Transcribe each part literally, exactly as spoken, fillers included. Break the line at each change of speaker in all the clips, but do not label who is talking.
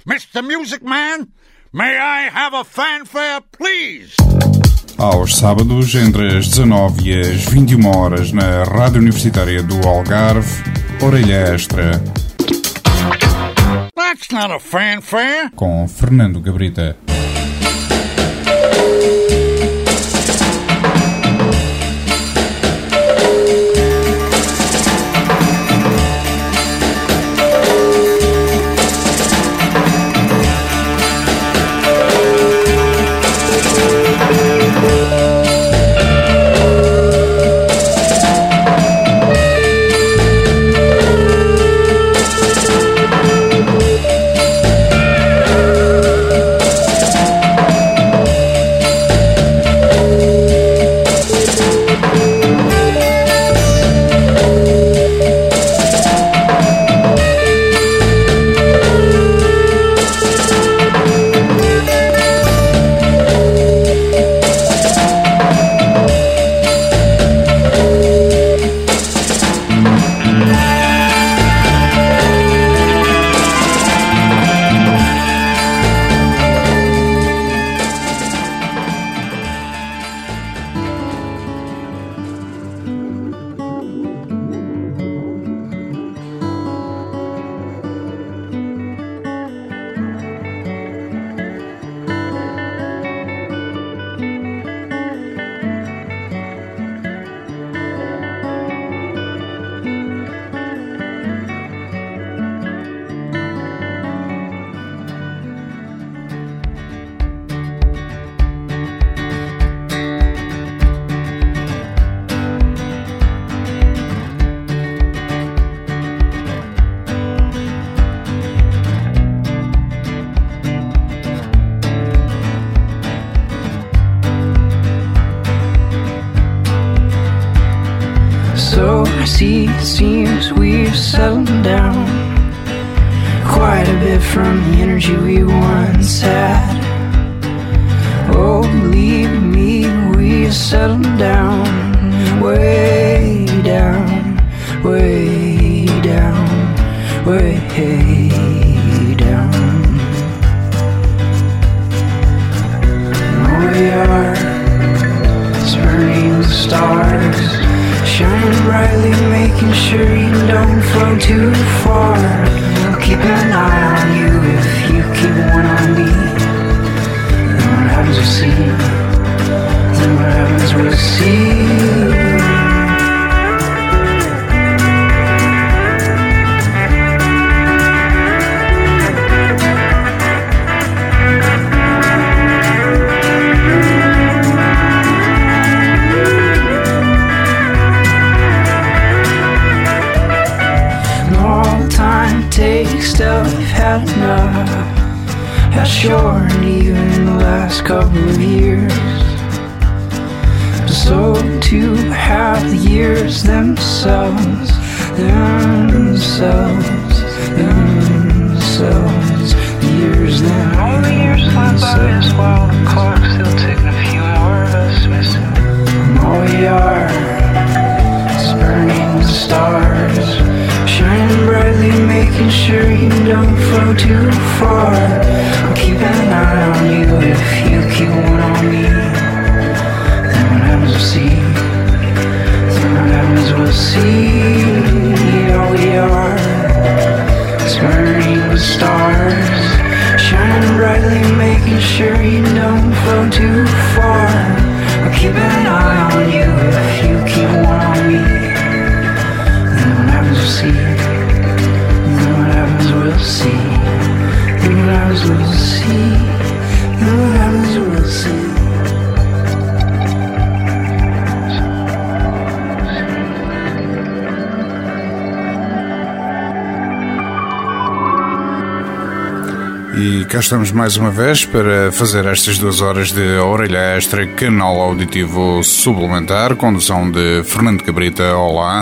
Mister Music Man, may I have a fanfare, please?
Aos sábados, entre as dezanove e as vinte e uma horas, na Rádio Universitária do Algarve, Orelha Extra.
That's not a fanfare.
Com Fernando Gabrita.
See, it seems we've settled down quite a bit from the energy we once had. Oh, believe me, we've settled down, way down, way down, way down. Oh, we are burning the stars, shining brightly, making sure you don't float too far. I'll keep an eye on you if you keep one on me. Then what happens we'll see. Then what happens we'll see. Still, we've had enough, yeah, sure, and even in the last couple of years. So to have the years themselves, themselves, themselves, the years themselves.
All the years fly by us while the clock's still ticking, a few more of us missing.
And all we are is burning the stars, shining brightly, making sure you don't float too far. I'll keep an eye on you if you keep one on me. Then what happens we'll see. Then what happens we'll see. All we are is burning the stars, shining brightly, making sure you don't float too far. I'll keep an eye on you if you keep one on me. Then what happens we'll see. We'll see. Then what happens we'll see. Then what happens we'll see.
E cá estamos mais uma vez para fazer estas duas horas de Orelha Extra, canal auditivo suplementar, condução de Fernando Cabrita. Olá.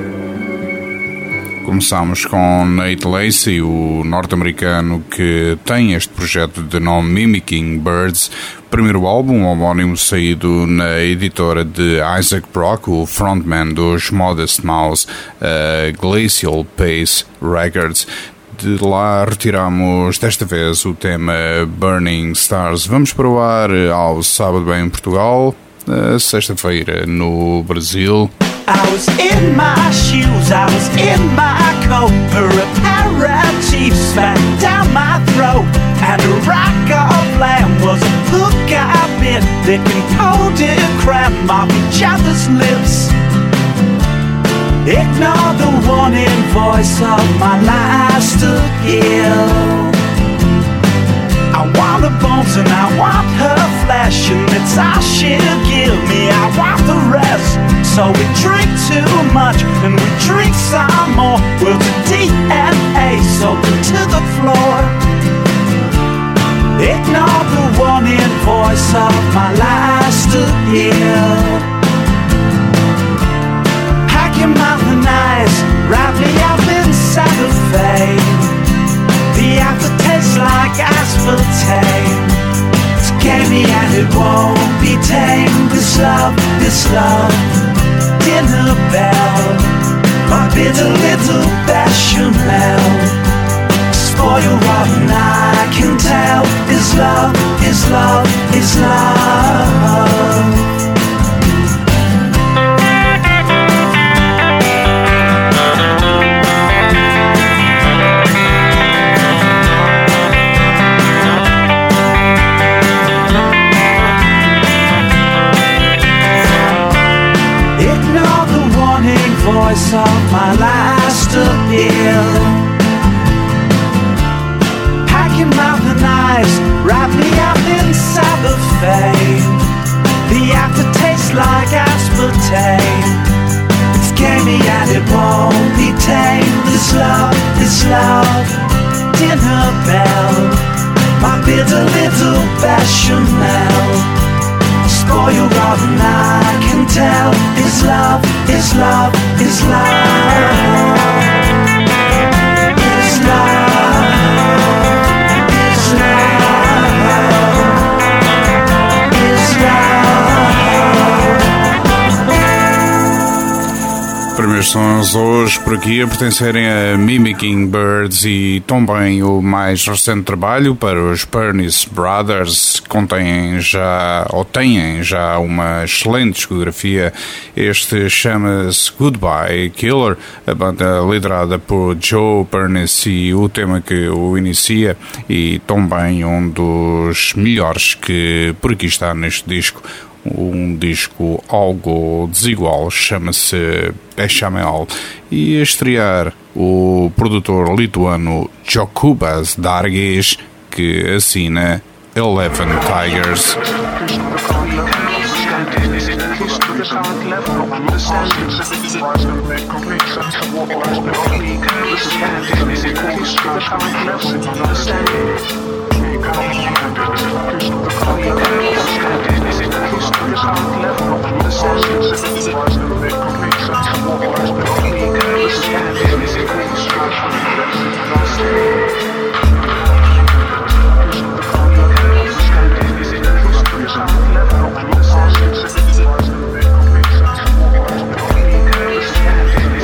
Começámos com Nate Lacy, o norte-americano que tem este projeto de nome Mimicking Birds, primeiro álbum homónimo saído na editora de Isaac Brock, o frontman dos Modest Mouse, uh, Glacial Pace Records. de lá retiramos desta vez o tema Burning Stars. Vamos para o ar ao sábado em Portugal, sexta-feira no Brasil.
I was in my shoes, I was in my coat, her aperitif spat down my throat, and a rock of lamb was a hook I bit, licking coated cram off each other's lips. Ignore the warning voice of my life stood here. I want her bones and I want her flesh, and it's all she'll give me. I want the rest. So we drink too much and we drink some more. We're to D N A soaking to the floor. Ignore the warning voice of my life stood here. Hack your mouth and eyes, wrap me up inside the fade. The aftertaste like aspartame. It's gamey and it won't be tamed. This love, this love, dinner bell, my bitter little bechamel. Spoil rotten, I can tell. Is love, is love, is love. Voice of my last appeal. Pack your mouth and eyes, wrap me up inside the fame. The aftertaste like aspartame. It's gamey and it won't be tamed. This love, this love, dinner bell, my bitter little bechamel. Spoil rotten, I can tell. Is love, is love, is love. Is love, is love, is love.
Primeiros sons hoje por aqui a pertencerem a Mimicking Birds e também o mais recente trabalho para os Pernice Brothers, que contêm já, ou têm já uma excelente discografia. Este chama-se Goodbye Killer, a banda liderada por Joe Pernice, e o tema que o inicia e também um dos melhores que por aqui está neste disco. Um disco algo desigual, chama-se Bechamel, e a estrear o produtor lituano Jokubas Dargis, que assina Eleven Tigers.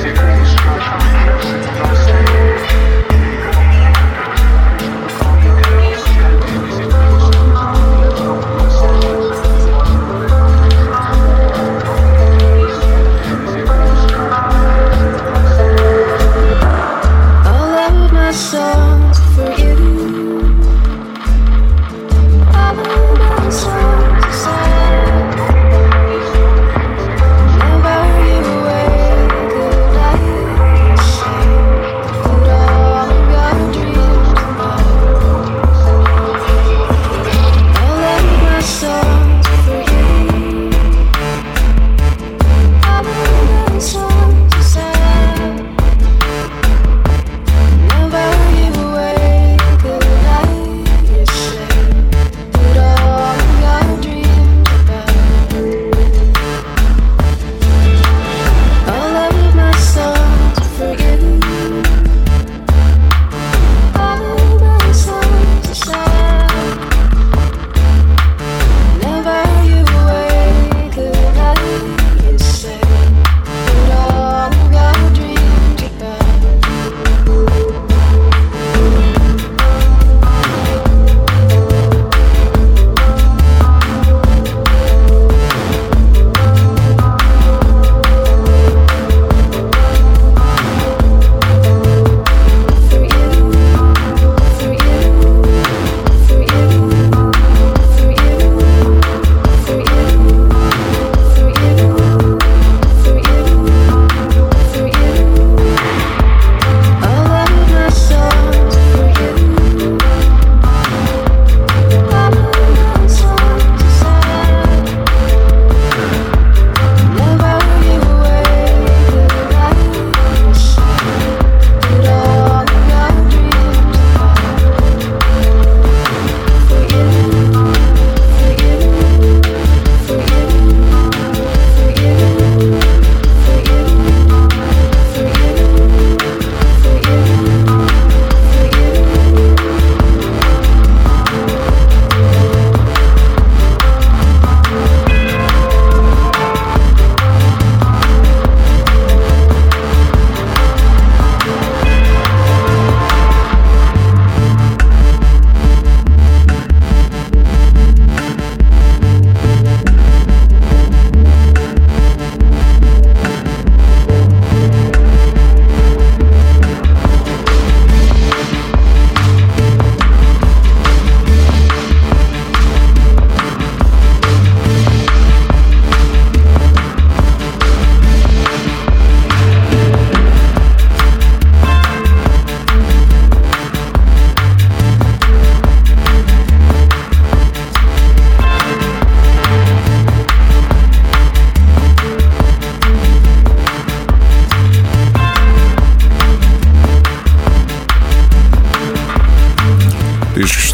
We'll be right back.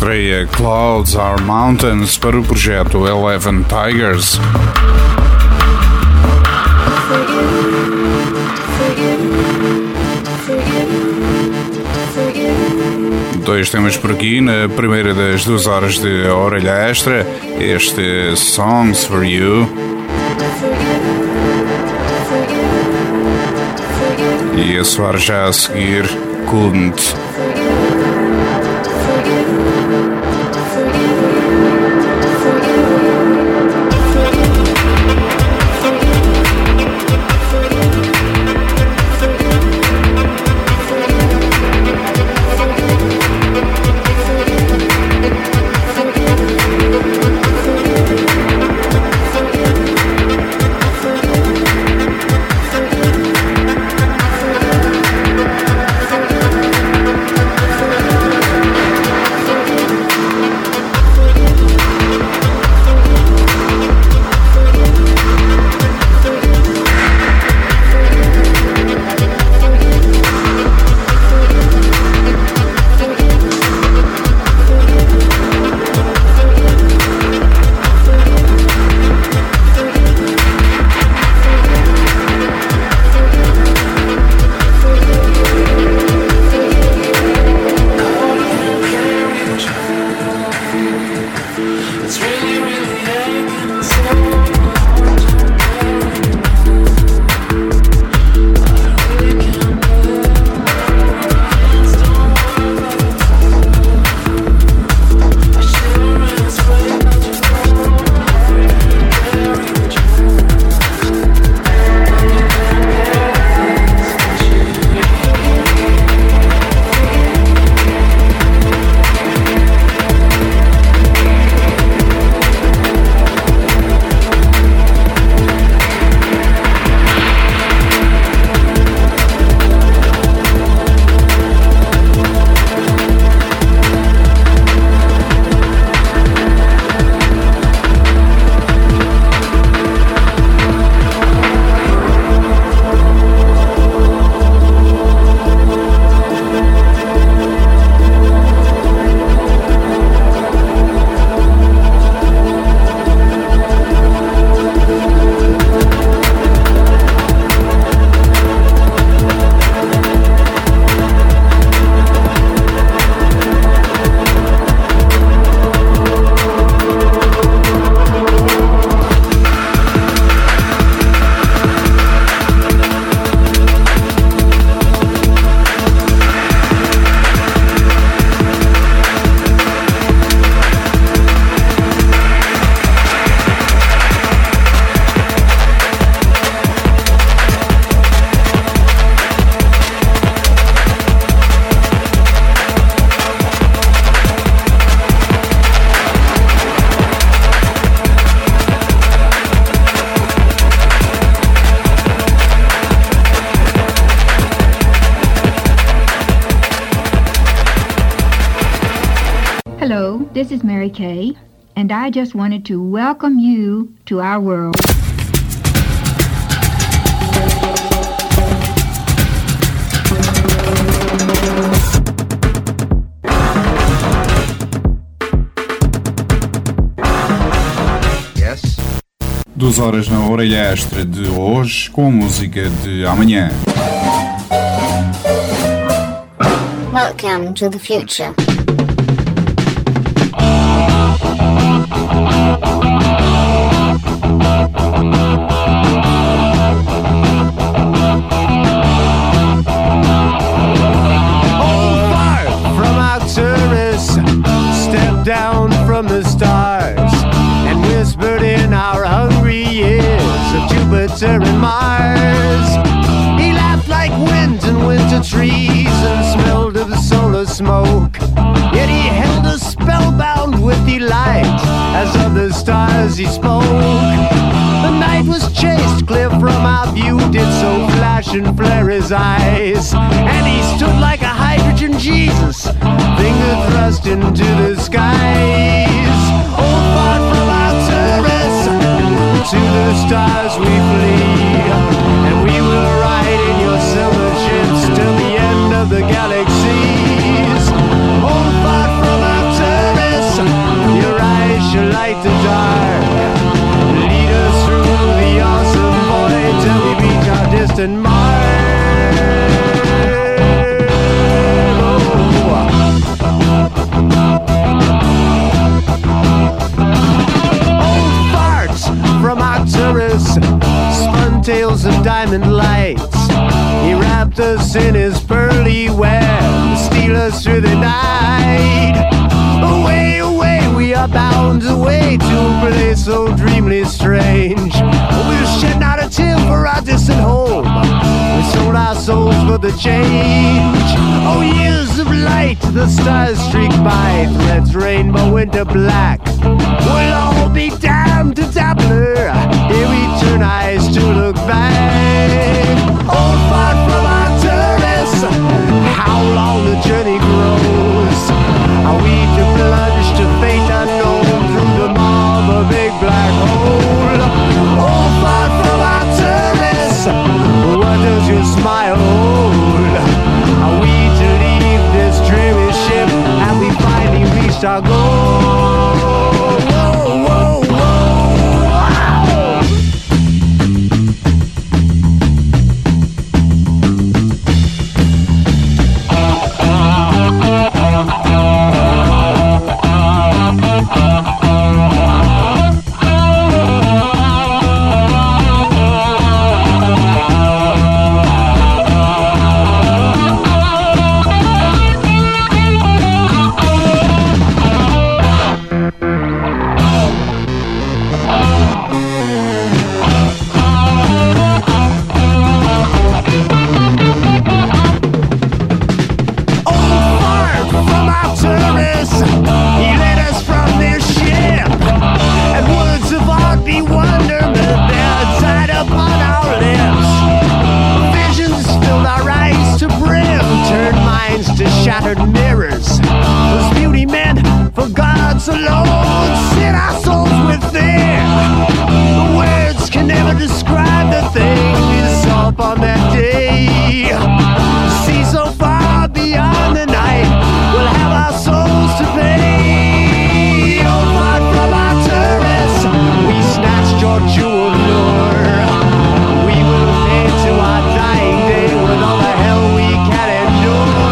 estreia Clouds Are Mountains para o projeto Eleven Tigers. Dois temas por aqui, na primeira das duas horas de Orelha Extra, este Songs for You. E a soar já a seguir, Couldn't.
Hello, this is Mary Kay, and I just wanted to welcome you to our world.
Yes. Duas horas na Orelha Extra de hoje com a música de amanhã.
Welcome to the future.
Down from the stars and whispered in our hungry ears of Jupiter and Mars. He laughed like winds and winter trees and smelled of the solar smoke. Yet he held us spellbound with delight as of the stars he spoke. The night was chased clear from our view, did so flash and flare his eyes, and he stood like a hydrogen Jesus, finger thrust into the skies. Oh, far from our terrace, to the stars we flee, and we will ride in your silver ships till the end of the galaxies. Oh, far from our terrace,
light the dark. Lead us through the awesome void till we reach our distant mark. Old farts from Arcturus spun tales of diamond lights. He wrapped us in his pearly web, steal us through the night. Away, away, we are bound away to a place so dreamily strange. We'll shed not a tear for our distant home. We sold our souls for the change. Oh, years of light, the stars streak by, threads rainbow into black. We'll all be damned to dabbler. Here we turn eyes to look back. Old fart from Arcturus, how long the journey grows. Are we to plunge to fate unknown through the maw of a big black hole? Old fart from Arcturus, what does your smile hold? Are we to leave this dreary ship? Have we finally reached our goal? Whoa, whoa, whoa, wow. Shattered mirrors, those beauty men for God's alone sit our souls within. The words can never describe the thing we saw upon that day. See so far beyond the night, we'll have our souls to pay. Oh, far from Arcturus, we snatched your jeweled lure. We will pay to our dying day with all the hell we can endure.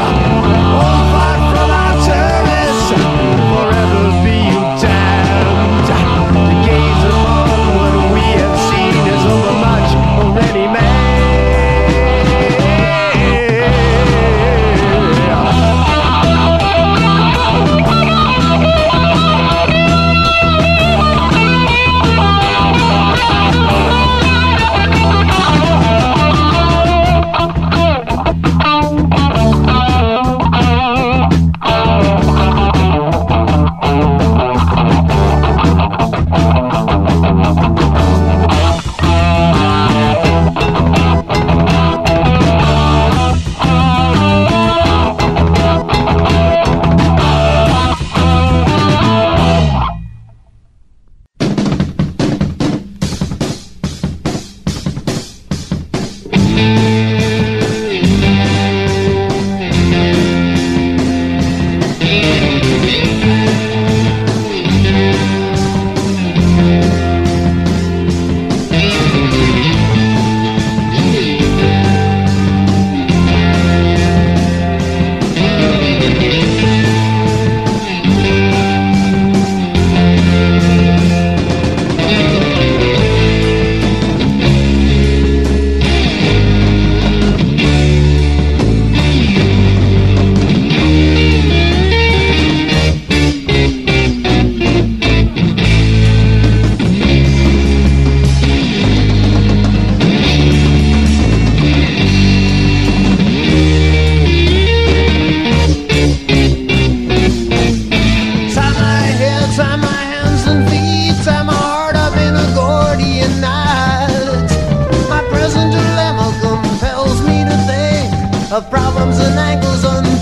Of problems and angles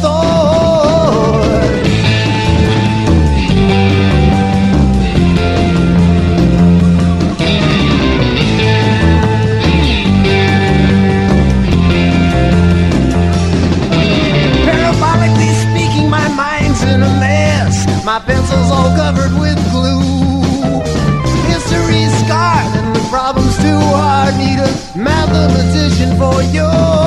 unthought. Parabolically speaking, my mind's in a mess. My pencil's all covered with glue. the magician for you.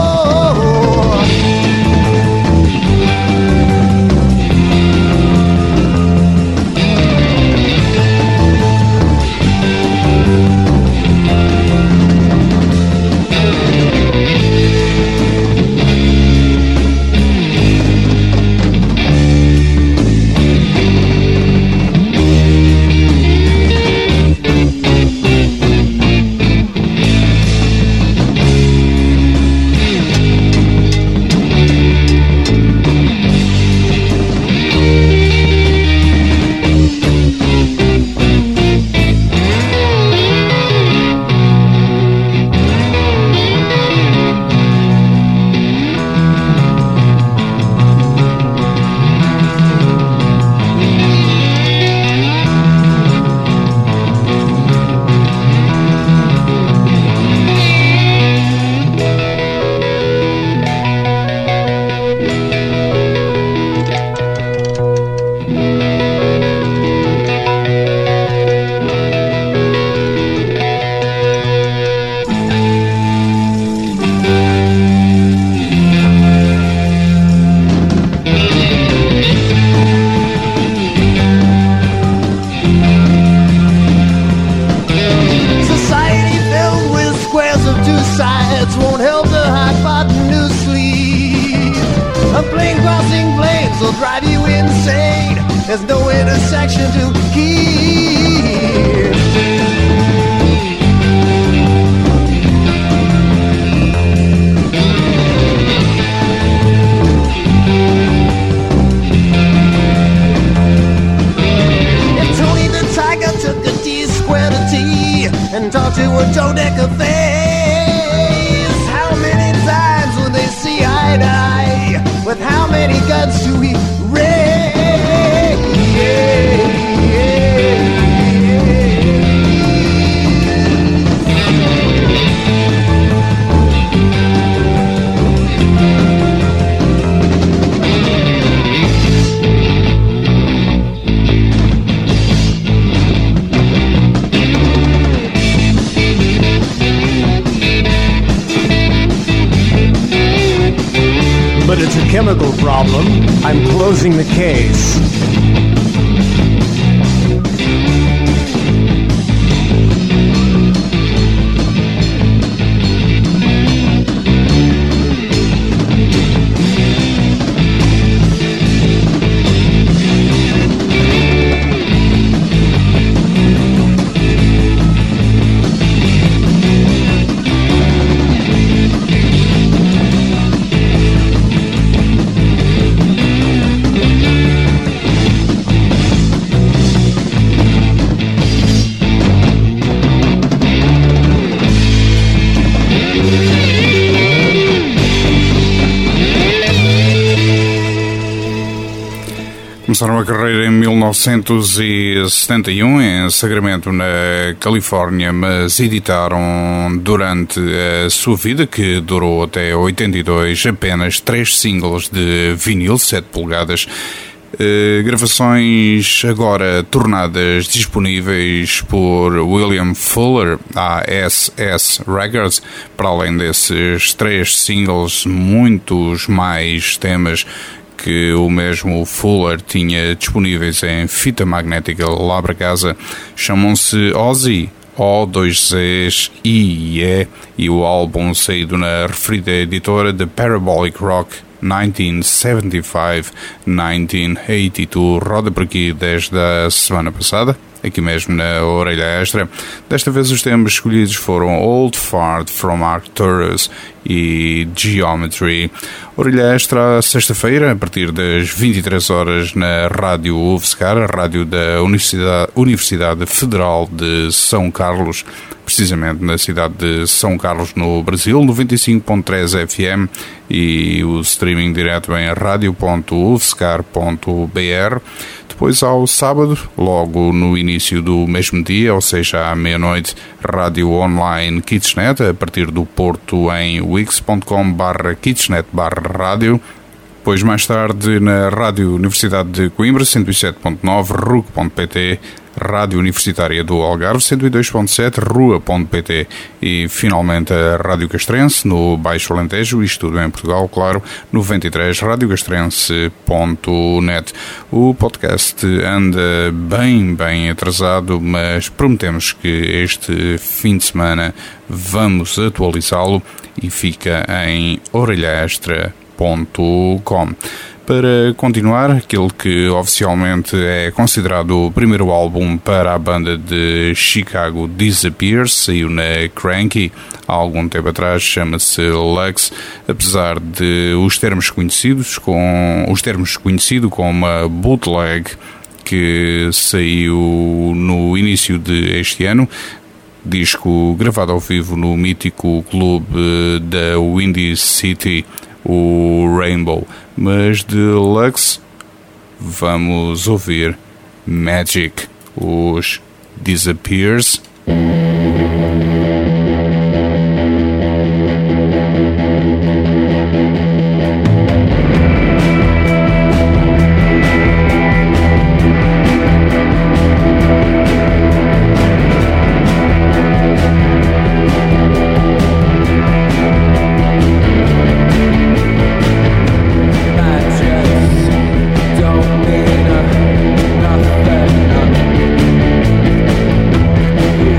Chemical problem. I'm closing the case.
Começaram a carreira em mil novecentos e setenta e um em Sacramento, na Califórnia, mas editaram durante a sua vida, que durou até oitenta e dois, apenas três singles de vinil, sete polegadas, Uh, gravações agora tornadas disponíveis por William Fuller, A S S Records. Para além desses três singles, muitos mais temas que o mesmo Fuller tinha disponíveis em fita magnética lá para casa. Chamam-se Ozzy, O, dois Z's, I e E, e o álbum saído na referida editora The Parabolic Rock nineteen seventy-five to nineteen eighty-two, roda por aqui desde a semana passada, aqui mesmo na Orelha Extra. Desta vez os temas escolhidos foram Old Fart from Arcturus e Geometry. Orelha Extra, sexta-feira, a partir das vinte e três horas, na Rádio U F S C A R, a rádio da Universidade, Universidade Federal de São Carlos, precisamente na cidade de São Carlos, no Brasil, noventa e cinco ponto três F M, e o streaming direto em radio ponto u f s c a r ponto b r. Depois, ao sábado, logo no início do mesmo dia, ou seja, à meia-noite, rádio online Kitchenet, a partir do Porto, em wix ponto com barra kitchenet barra rádio. Depois, mais tarde, na Rádio Universidade de Coimbra, cento e sete ponto nove, R U C ponto P T, Rádio Universitária do Algarve, cento e dois ponto sete, Rua ponto P T e, finalmente, a Rádio Castrense, no Baixo Alentejo, isto tudo em Portugal, claro, noventa e três, rádio castrense ponto net. O podcast anda bem, bem atrasado, mas prometemos que este fim de semana vamos atualizá-lo e fica em orelha extra ponto com. Para continuar, aquele que oficialmente é considerado o primeiro álbum para a banda de Chicago Disappears, saiu na Cranky há algum tempo atrás, chama-se Lux, apesar de os termos conhecidos com os termos conhecido como uma bootleg que saiu no início deste ano, disco gravado ao vivo no mítico clube da Windy City, o Rainbow. Mas de Lux vamos ouvir Magic, os Disappears.
Don't mean a nothing.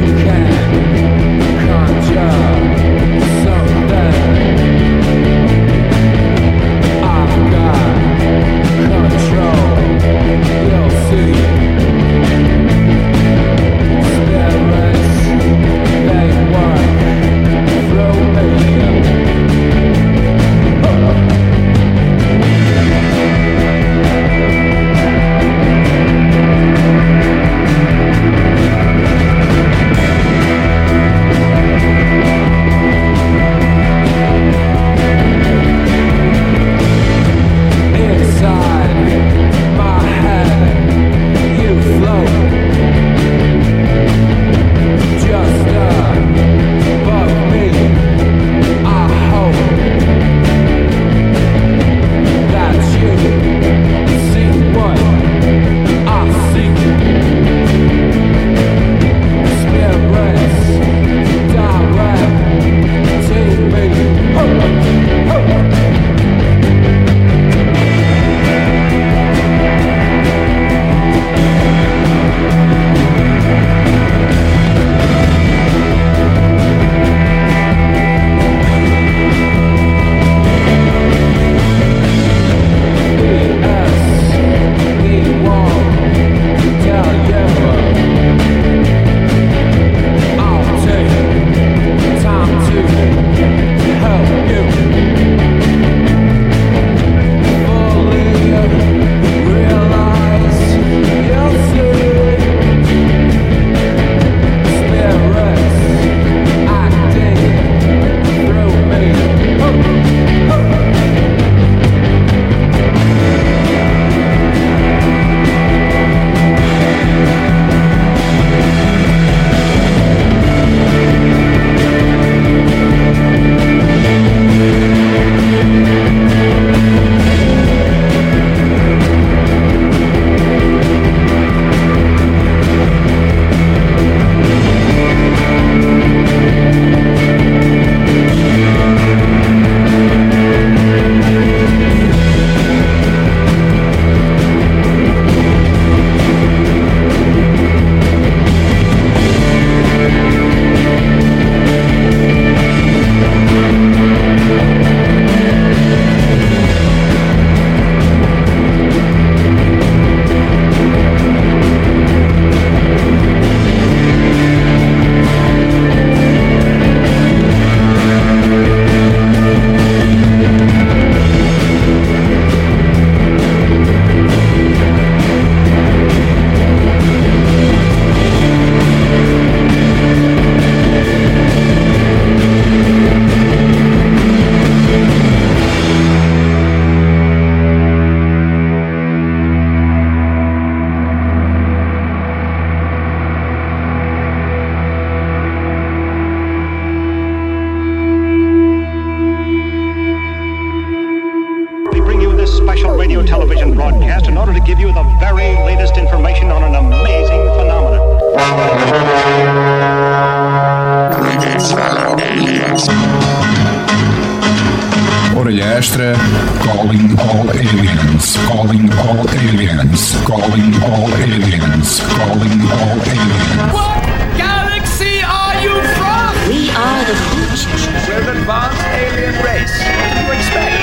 Calling all aliens. Calling all aliens. Calling all aliens. Calling all aliens.
What galaxy are you from?
We are the future.
We're an advanced alien race. What do you expect?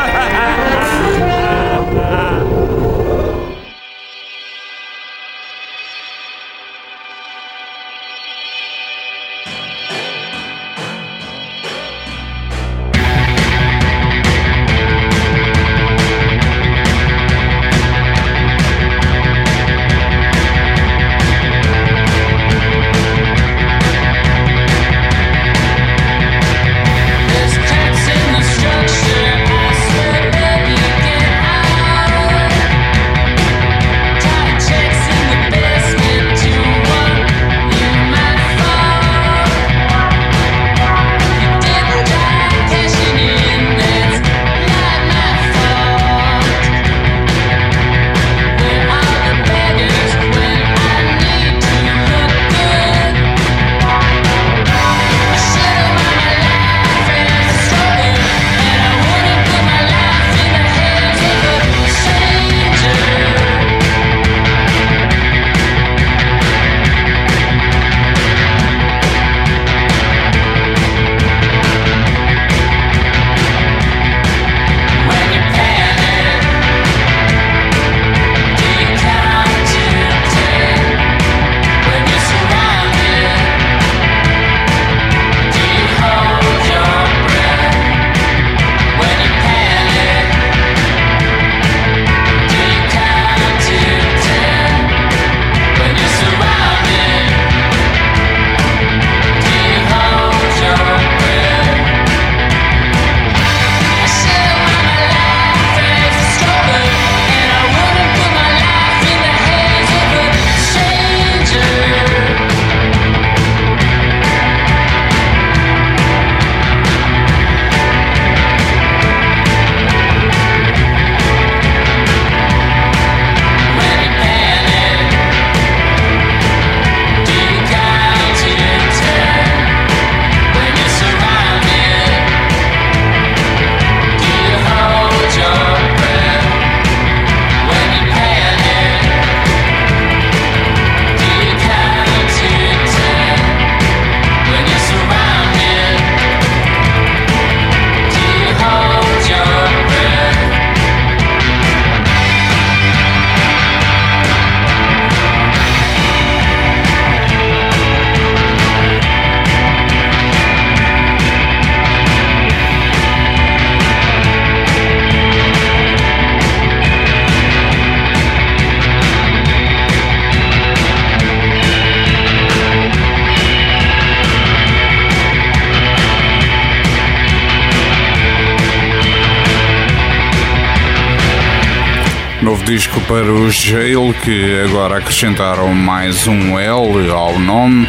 Novo disco para o Jail, que agora acrescentaram mais um L ao nome.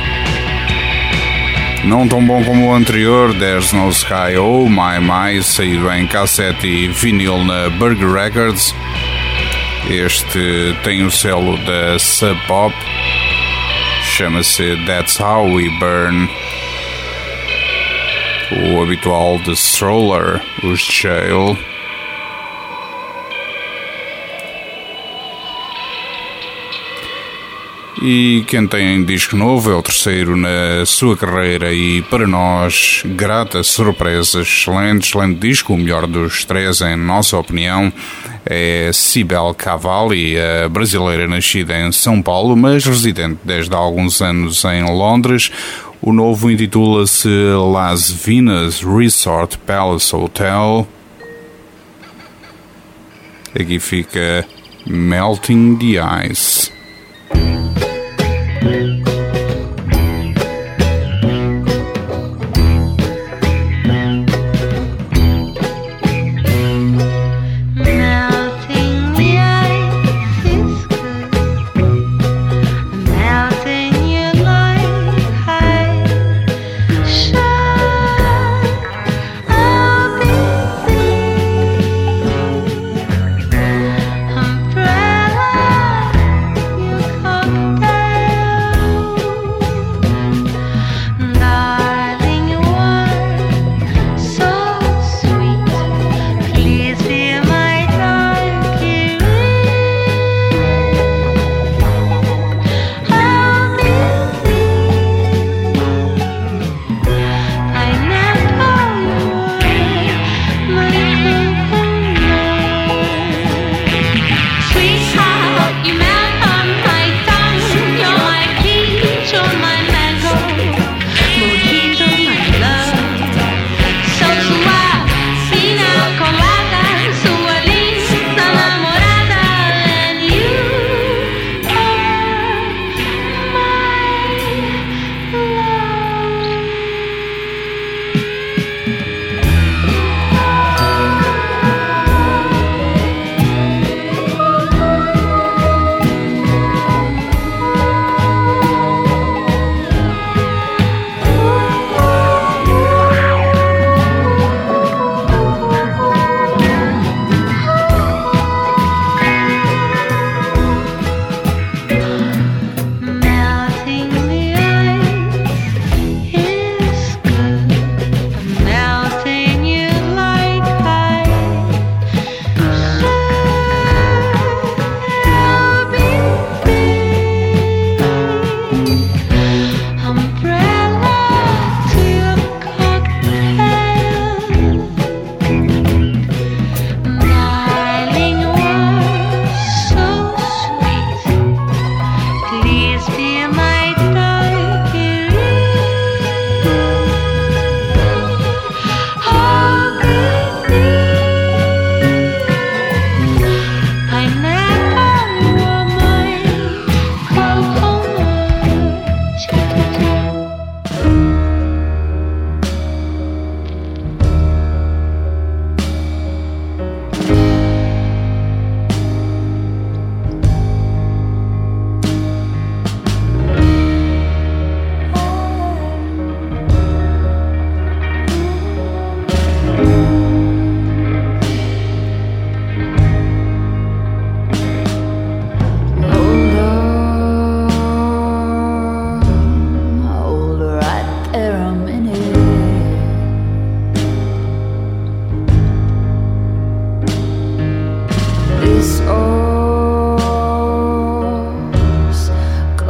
Não tão bom como o anterior, There's No Sky, Oh My My, saído em cassete e vinil na Burger Records. Este tem o selo da Sub Pop, chama-se That's How We Burn. O habitual de Stroller, os Jail. E quem tem disco novo é o terceiro na sua carreira e, para nós, grata surpresa, excelente, excelente disco, o melhor dos três em nossa opinião, é Cibele Cavalli, a brasileira nascida em São Paulo, mas residente desde há alguns anos em Londres. O novo intitula-se Las Vegas Resort Palace Hotel. Aqui fica Melting the Ice.
Umbrella, you cocktail.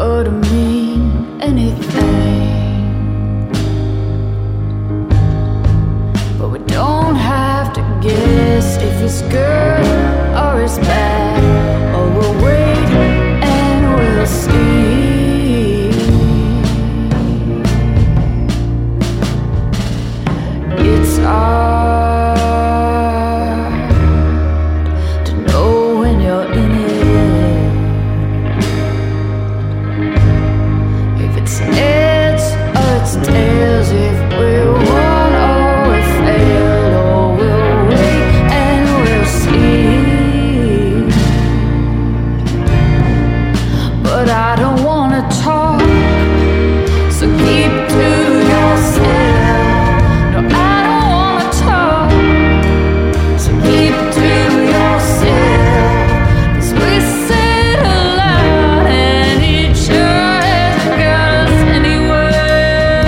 or to mean anything. But we don't have to guess if it's good or it's bad, or we'll wait and we'll see. It's hard to know when you're in it, if it's heads or it's tails, if we're won or we failed, or we'll wait and we'll see. But I don't wanna talk, so keep to yourself. No, I don't wanna talk, so keep to yourself. 'Cause we said a lot and it sure has got us anywhere.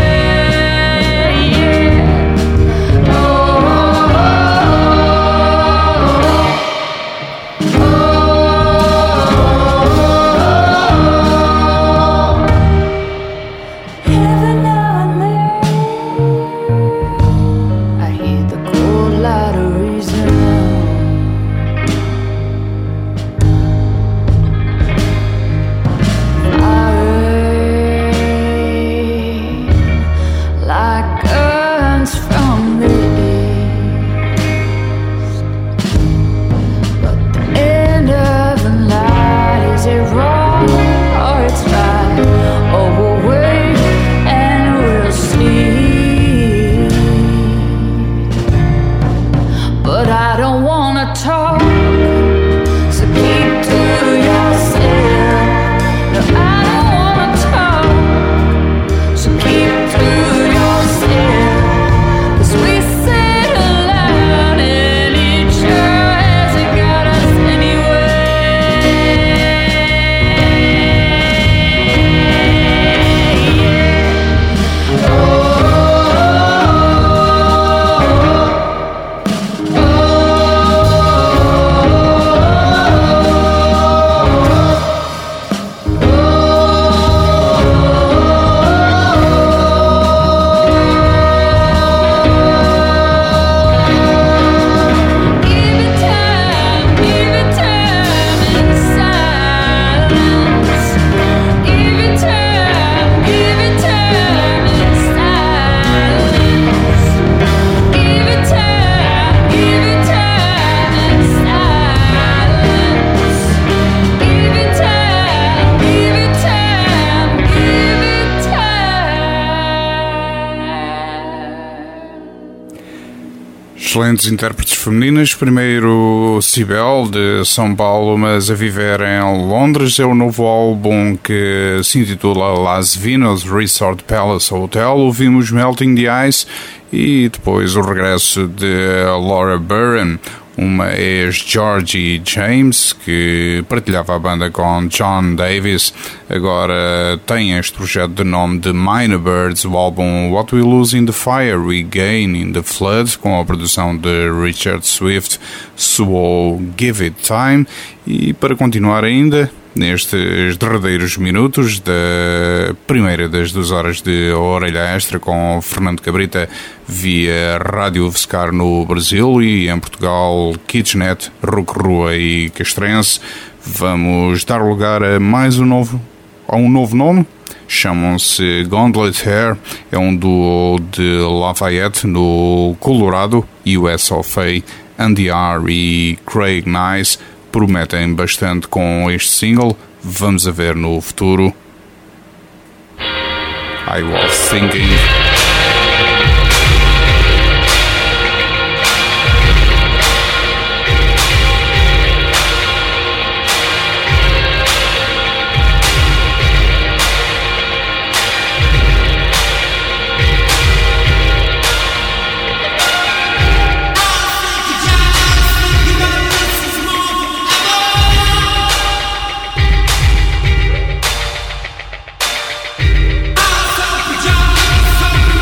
Yeah. Oh, oh, oh, oh, oh. Every now and then I hear the cold light of reason. I rain like guns from the east. But the end of the night, is it wrong or it's right? Or we'll wait and we'll see. But I don't wanna talk, so keep to yourself. No, I don't wanna talk, so keep to yourself. 'Cause we said a lot and it sure hasn't got us anywhere. Yeah. Oh, oh, oh, Give it time, give it time in silence. Give it time, give it time in silence. Give it time, give it time in silence. Give it time, give it time, give it time.
Excelentes intérpretes femininas. Primeiro Cibel, de São Paulo, mas a viver em Londres. É o novo álbum que se intitula Las Venus Resort Palace Hotel. Ouvimos Melting the Ice e depois o regresso de Laura Burren, uma ex-Georgie James que partilhava a banda com John Davis. Agora tem este projeto de nome de Minor Birds, o álbum What We Lose in the Fire, We Gain in the Flood, com a produção de Richard Swift, soou Give It Time. E para continuar ainda, nestes derradeiros minutos da primeira das duas horas de Orelha Extra com Fernando Cabrita via Rádio Vescar no Brasil e em Portugal Kitchenet, Roquerua e Castrense, vamos dar lugar a mais um novo, a um novo nome. Chamam-se Gauntlet Hair, é um duo de Lafayette no Colorado, U S of A. Andy R e Craig Nice prometem bastante com este single. Vamos a ver no futuro. I was thinking.
Something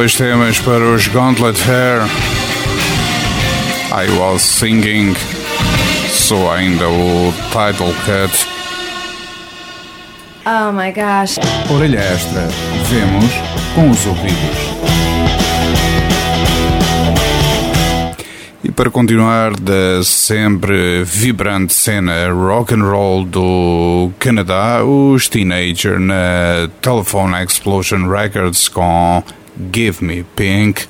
dois temas para os Gauntlet Hair. I Was Singing, sou ainda o title cut.
Oh my gosh.
Orelha extra, vemos com os ouvidos. E para continuar da sempre vibrante cena rock and roll do Canadá, os Teenager na Telephone Explosion Records com Give Me Pink.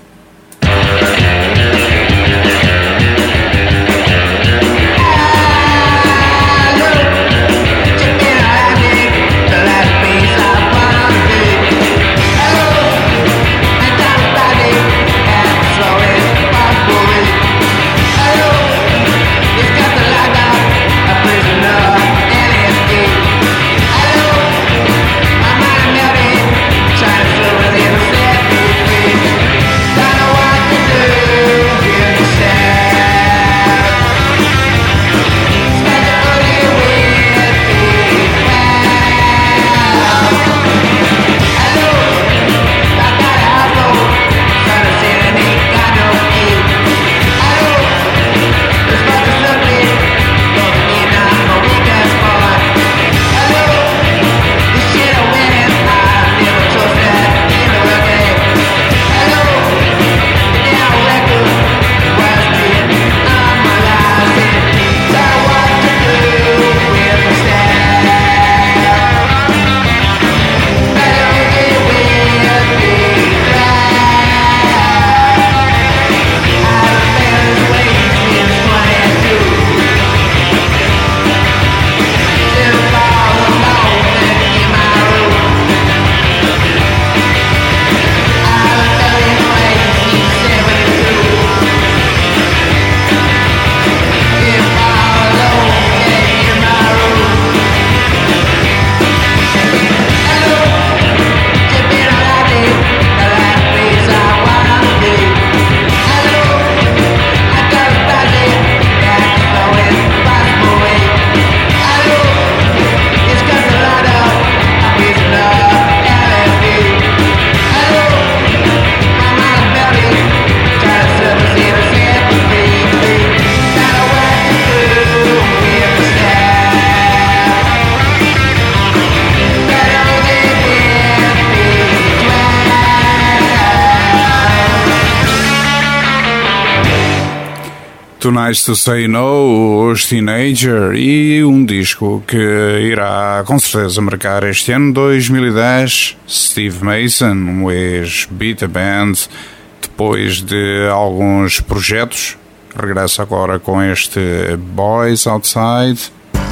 Too Nice to Say No, os Teenager, e um disco que irá com certeza marcar este ano dois mil e dez. Steve Mason, um ex-Beta Band, depois de alguns projetos, regressa agora com este Boys Outside.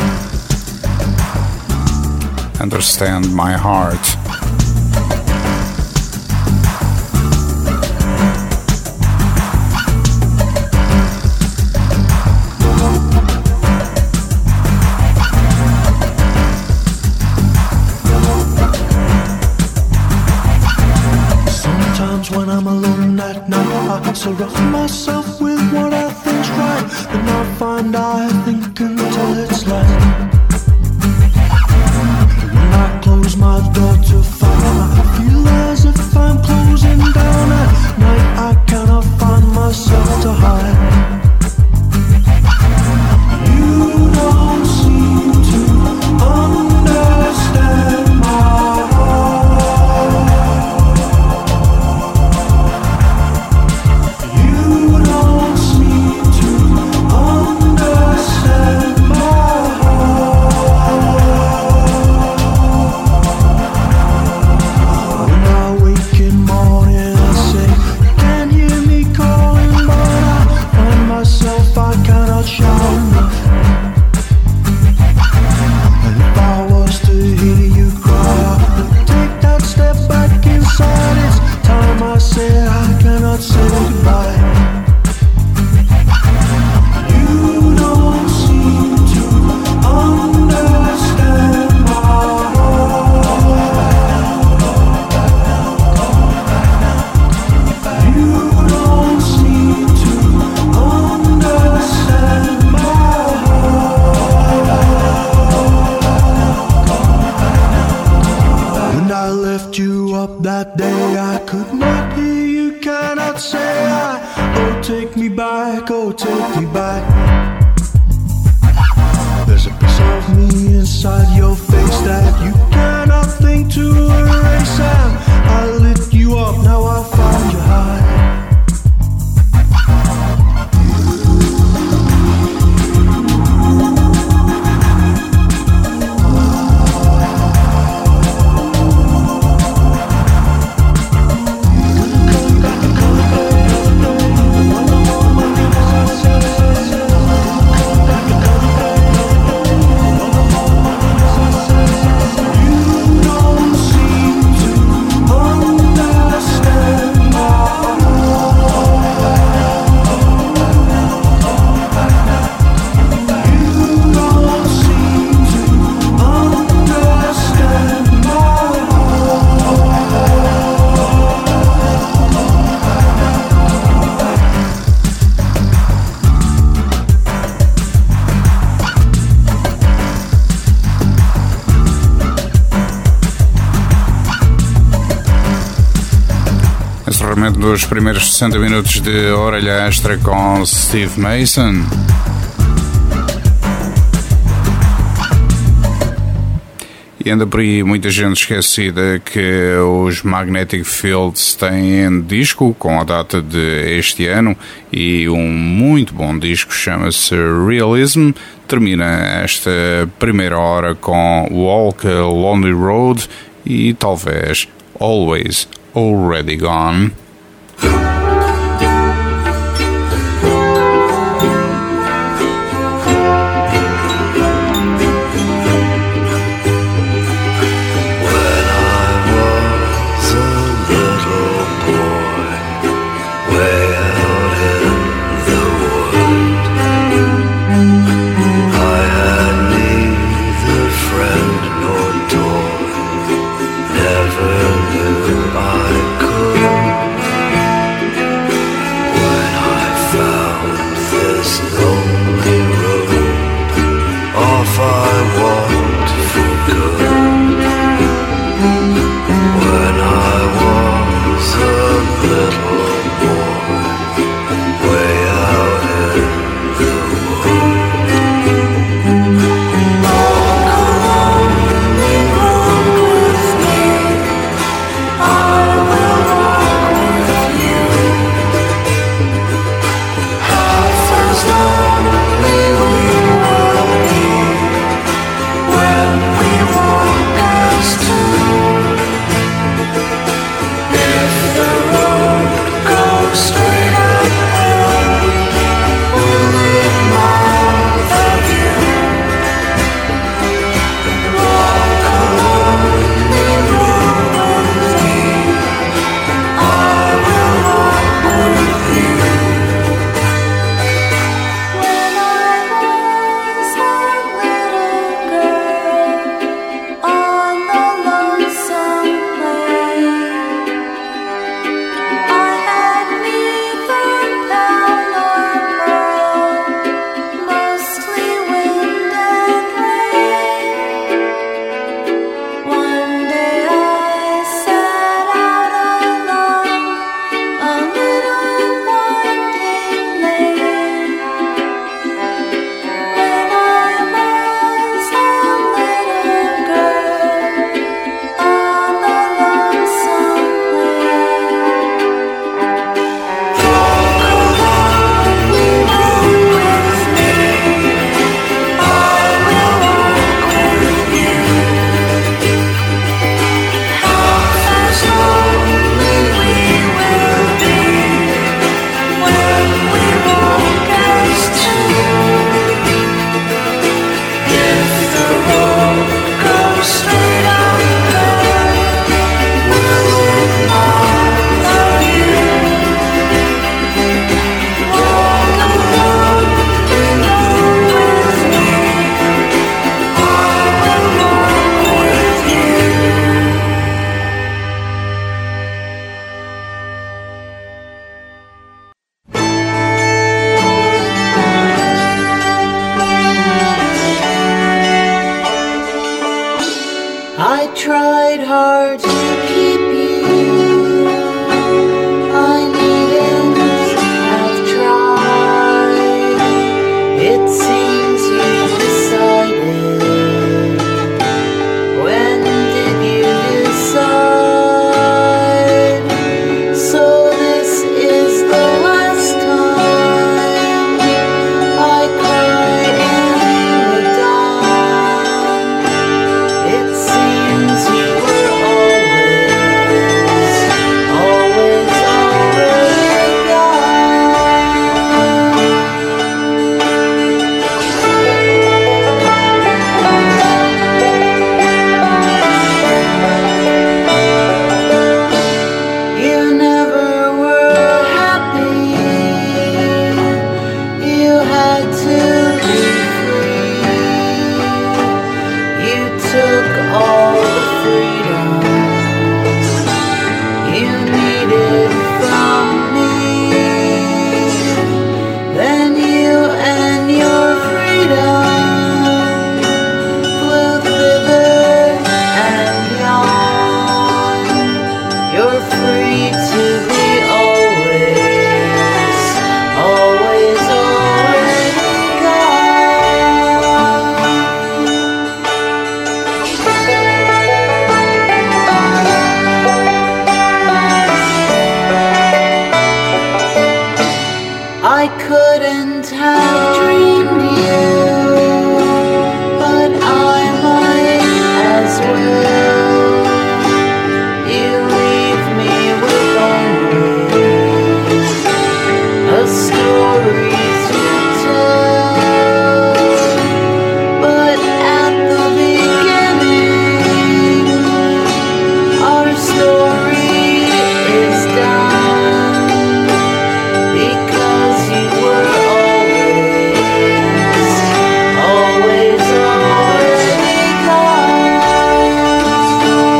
Understand My Heart.
Surround myself with what I think's right, then I find I think until it's light. When I close my door to me back. There's a piece of me inside your face that you cannot think to erase. And I lit you up, now I found you high.
Dos primeiros sessenta minutos de Orelha Extra com Steve Mason. E anda por aí muita gente esquecida que os Magnetic Fields têm disco com a data de este ano e um muito bom disco, chama-se Realism. Termina esta primeira hora com Walk a Lonely Road e talvez Always Already Gone.
tried hard to keep you. I needn't have tried. couldn't have dreamed you, but I might as well. You leave me with only a story to tell, but at the beginning our story is done, because you were always, always already gone.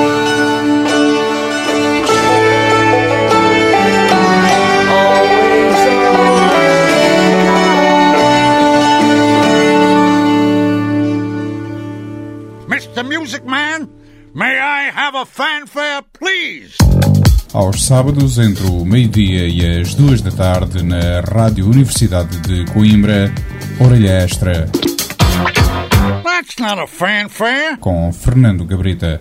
Always already gone.
Mister Music Man, may I have a fanfare, please?
Aos sábados, entre o meio-dia e as duas da tarde, na Rádio Universidade de Coimbra, Orelha Extra,
That's not a fanfare.
com Fernando Gabrita.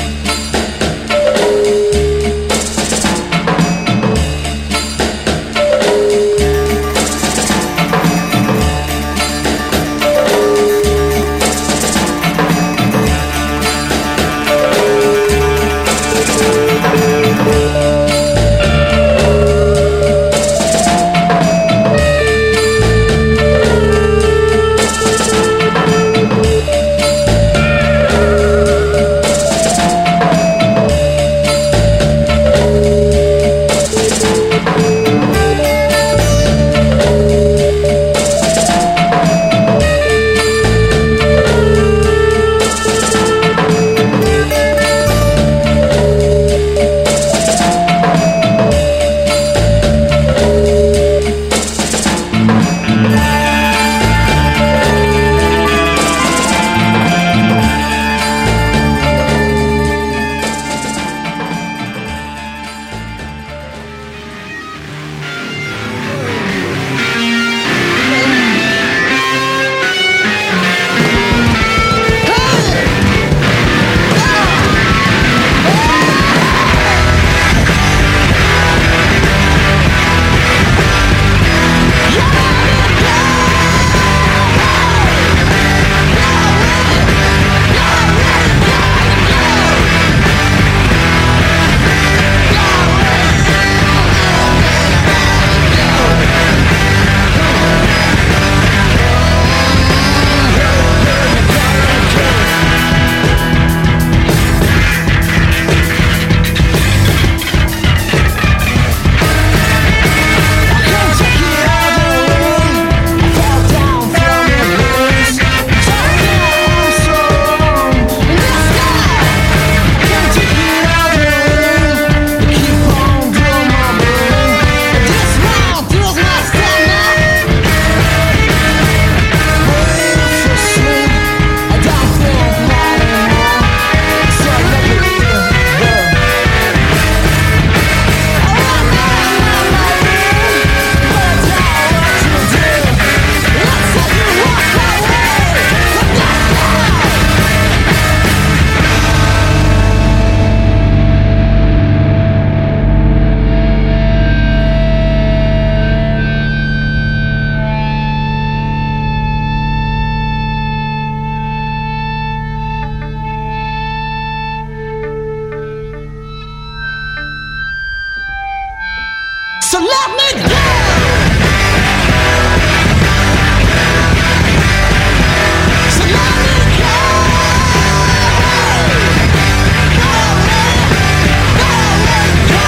So let me go. So let me go. Go away, go away, go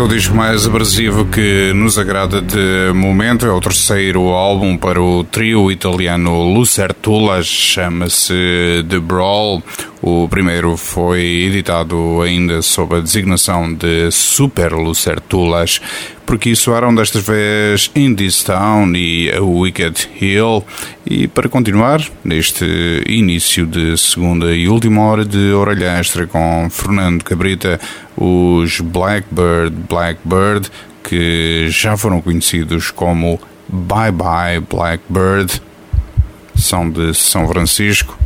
o disco mais abrasivo que nos agrada de momento. É o terceiro álbum para o trio italiano Lucertulas, chama-se The Brawl. O primeiro foi editado ainda sob a designação de Super Lucertulas, porque soaram desta vez In This Town e A Wicked Hill. E para continuar, neste início de segunda e última hora de Orelha Extra com Fernando Cabrita, os Blackbird Blackbird, que já foram conhecidos como Bye Bye Blackbird, são de São Francisco.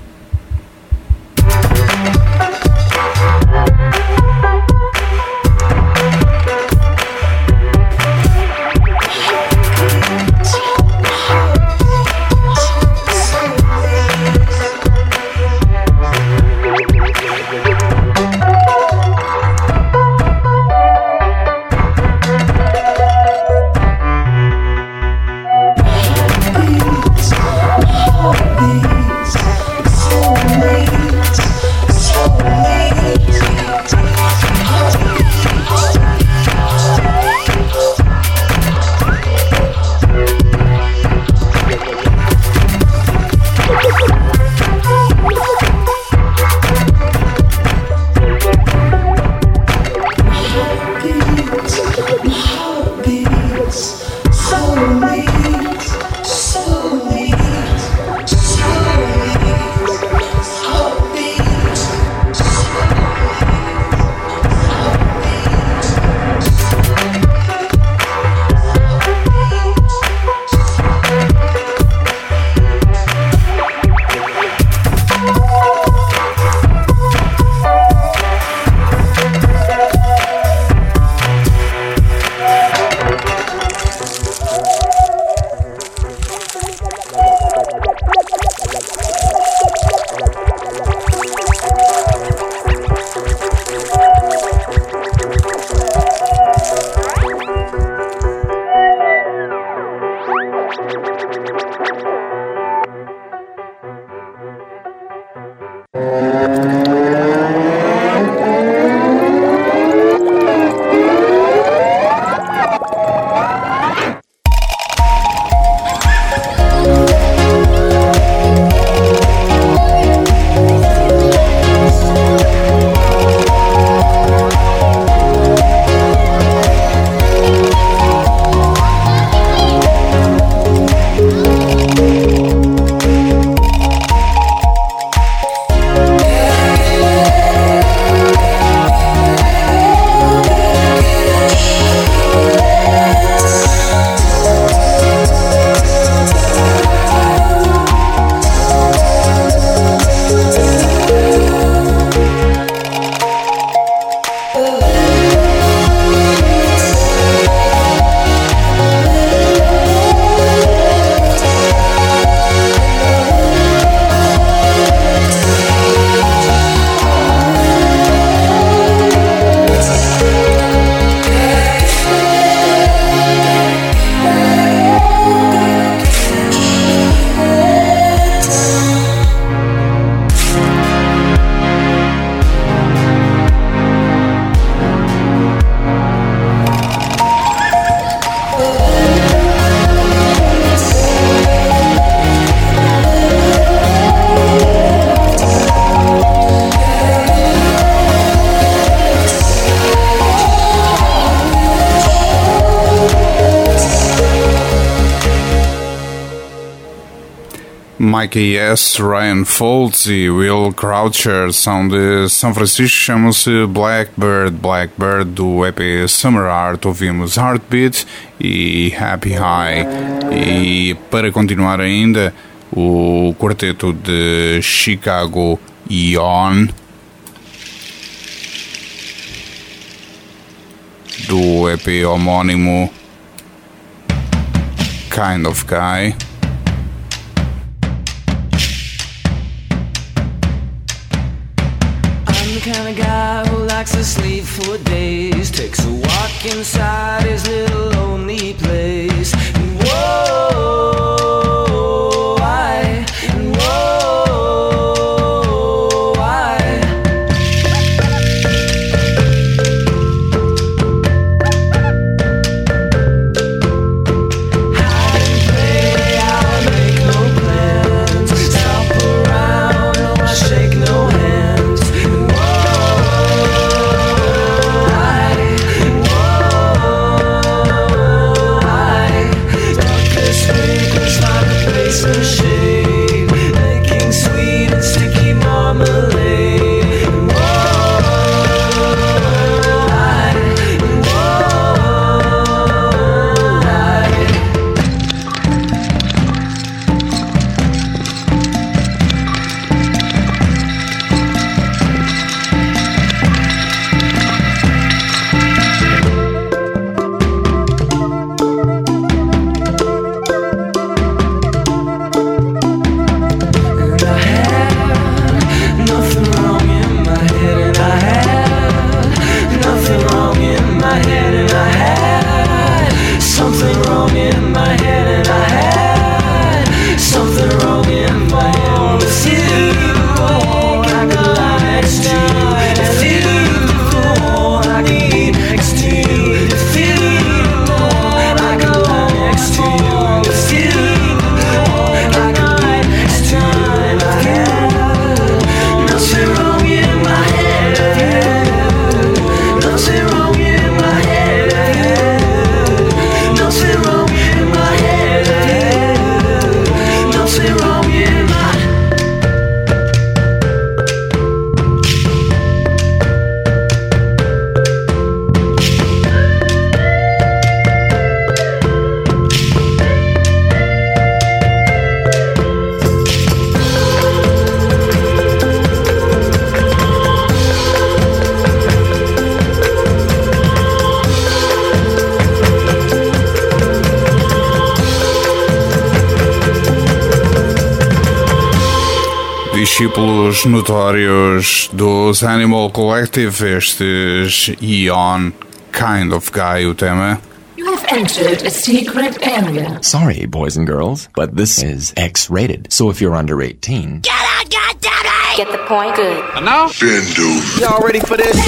Mikey S., Ryan Foltz e Will Croucher são de São Francisco, chamam-se Blackbird Blackbird. Do E P Summer Art ouvimos Heartbeat e Happy High. E para continuar ainda, o quarteto de Chicago Ion, do E P homónimo Kind of Guy.
The kind of guy who likes to sleep for days, takes a walk inside his little lonely place. And whoa, I, and whoa, I.
discípulos notórios dos Animal Collective, estes Eon, Kind of Guy, o tema.
You have entered a secret area.
Sorry, boys and girls, but this is X-rated. So if you're under eighteen...
Get out, goddammit! Get the point? Good.
Enough?
Bindu. Y'all ready for this?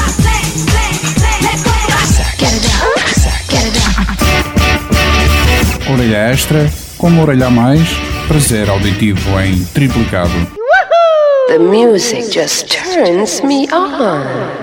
Get it down. Get it down.
Orelha extra, como orelha a mais, prazer auditivo em triplicado.
The music just turns me on.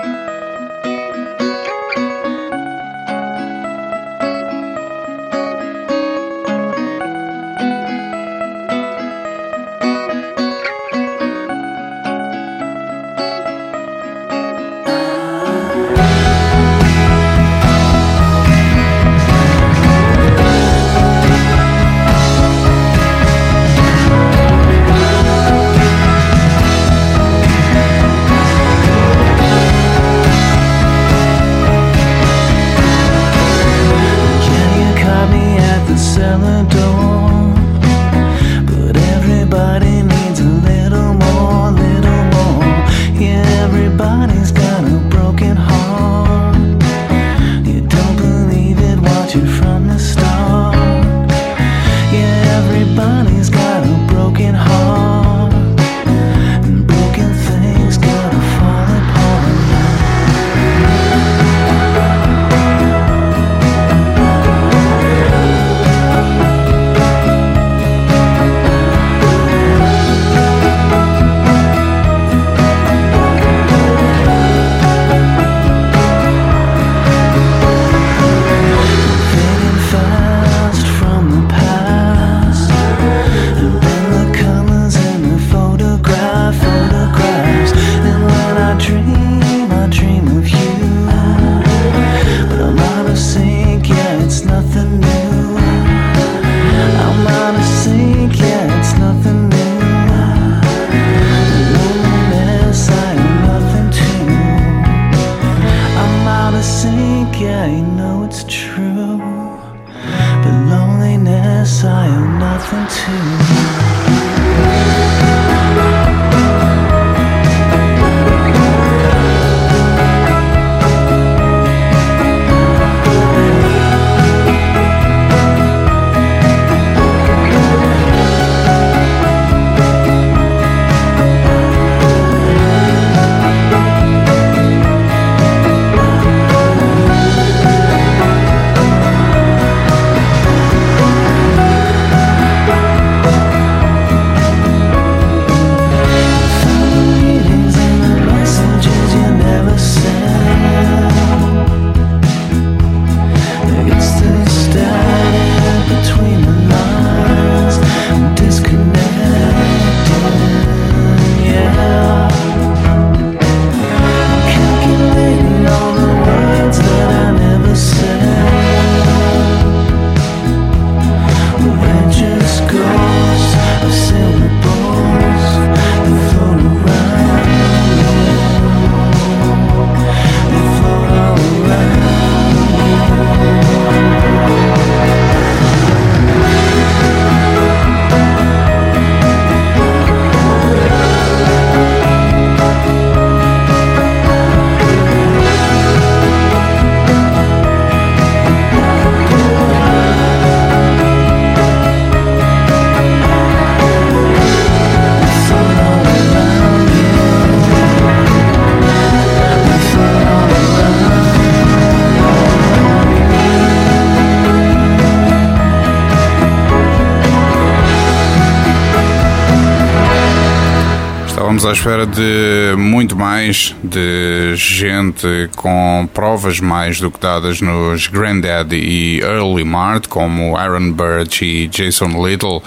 Estamos à espera de muito mais, de gente com provas mais do que dadas nos Grandaddy e Early Mart, como Aaron Burch e Jason Little,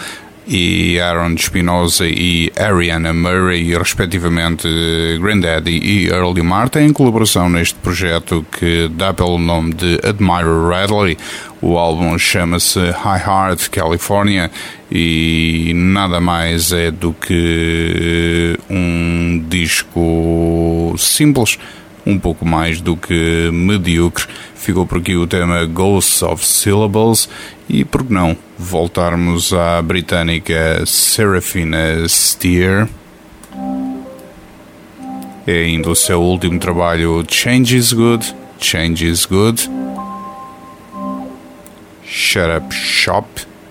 e Aaron Espinosa e Ariana Murray, respectivamente Grandaddy e Early Mart, em colaboração neste projeto que dá pelo nome de Admirer Radley. O álbum chama-se High Heart California e nada mais é do que um disco simples, um pouco mais do que medíocre. Ficou por aqui o tema Ghosts of Syllables e, por que não, voltarmos à britânica Serafina Steer. É ainda o seu último trabalho, Change is Good, Change is Good, Shut Up Shop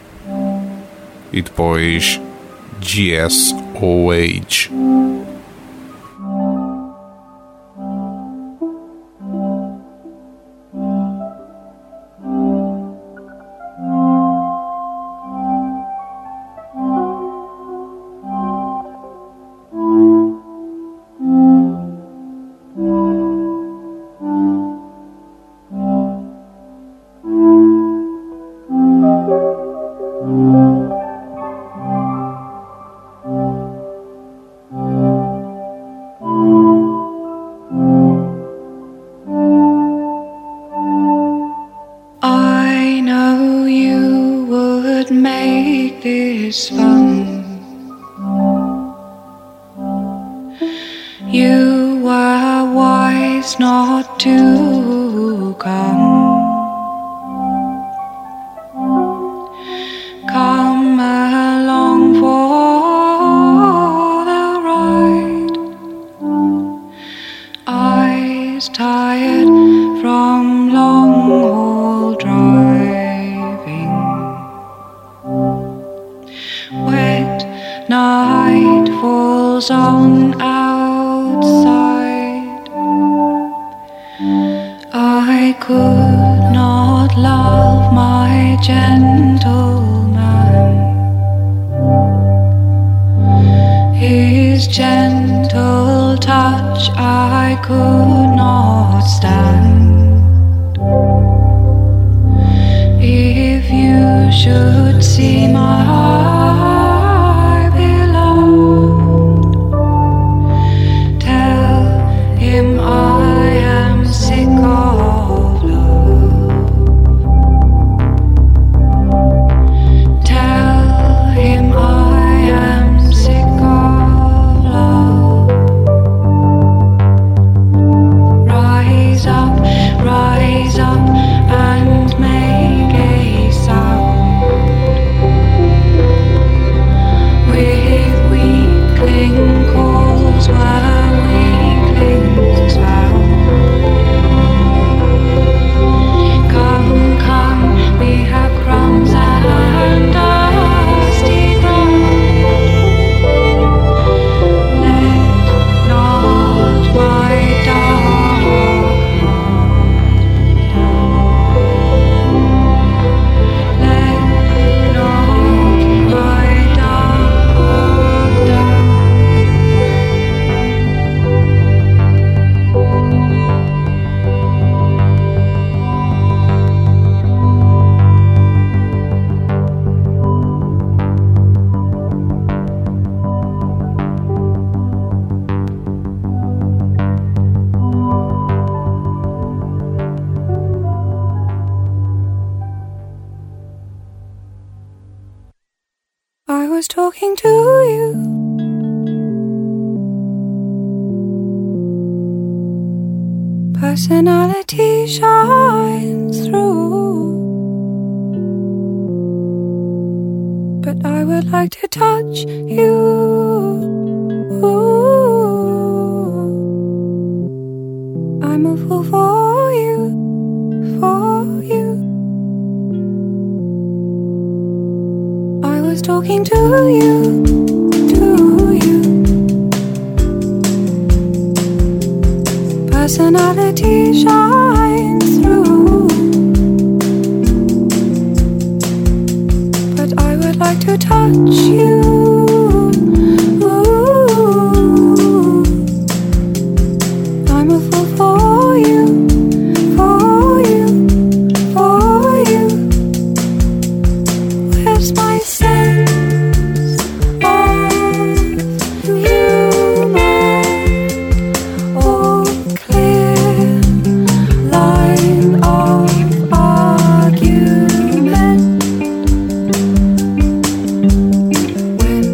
e depois G S O H.
Talking to you. Personality shines through, but I would like to touch you. I'm a fool for you, for you. I was talking to you, to you. Personality shines through, but I would like to touch you. Ooh, I'm a fool for you, for you, for you. Where's my sense of humor? Oh, clear line of argument. When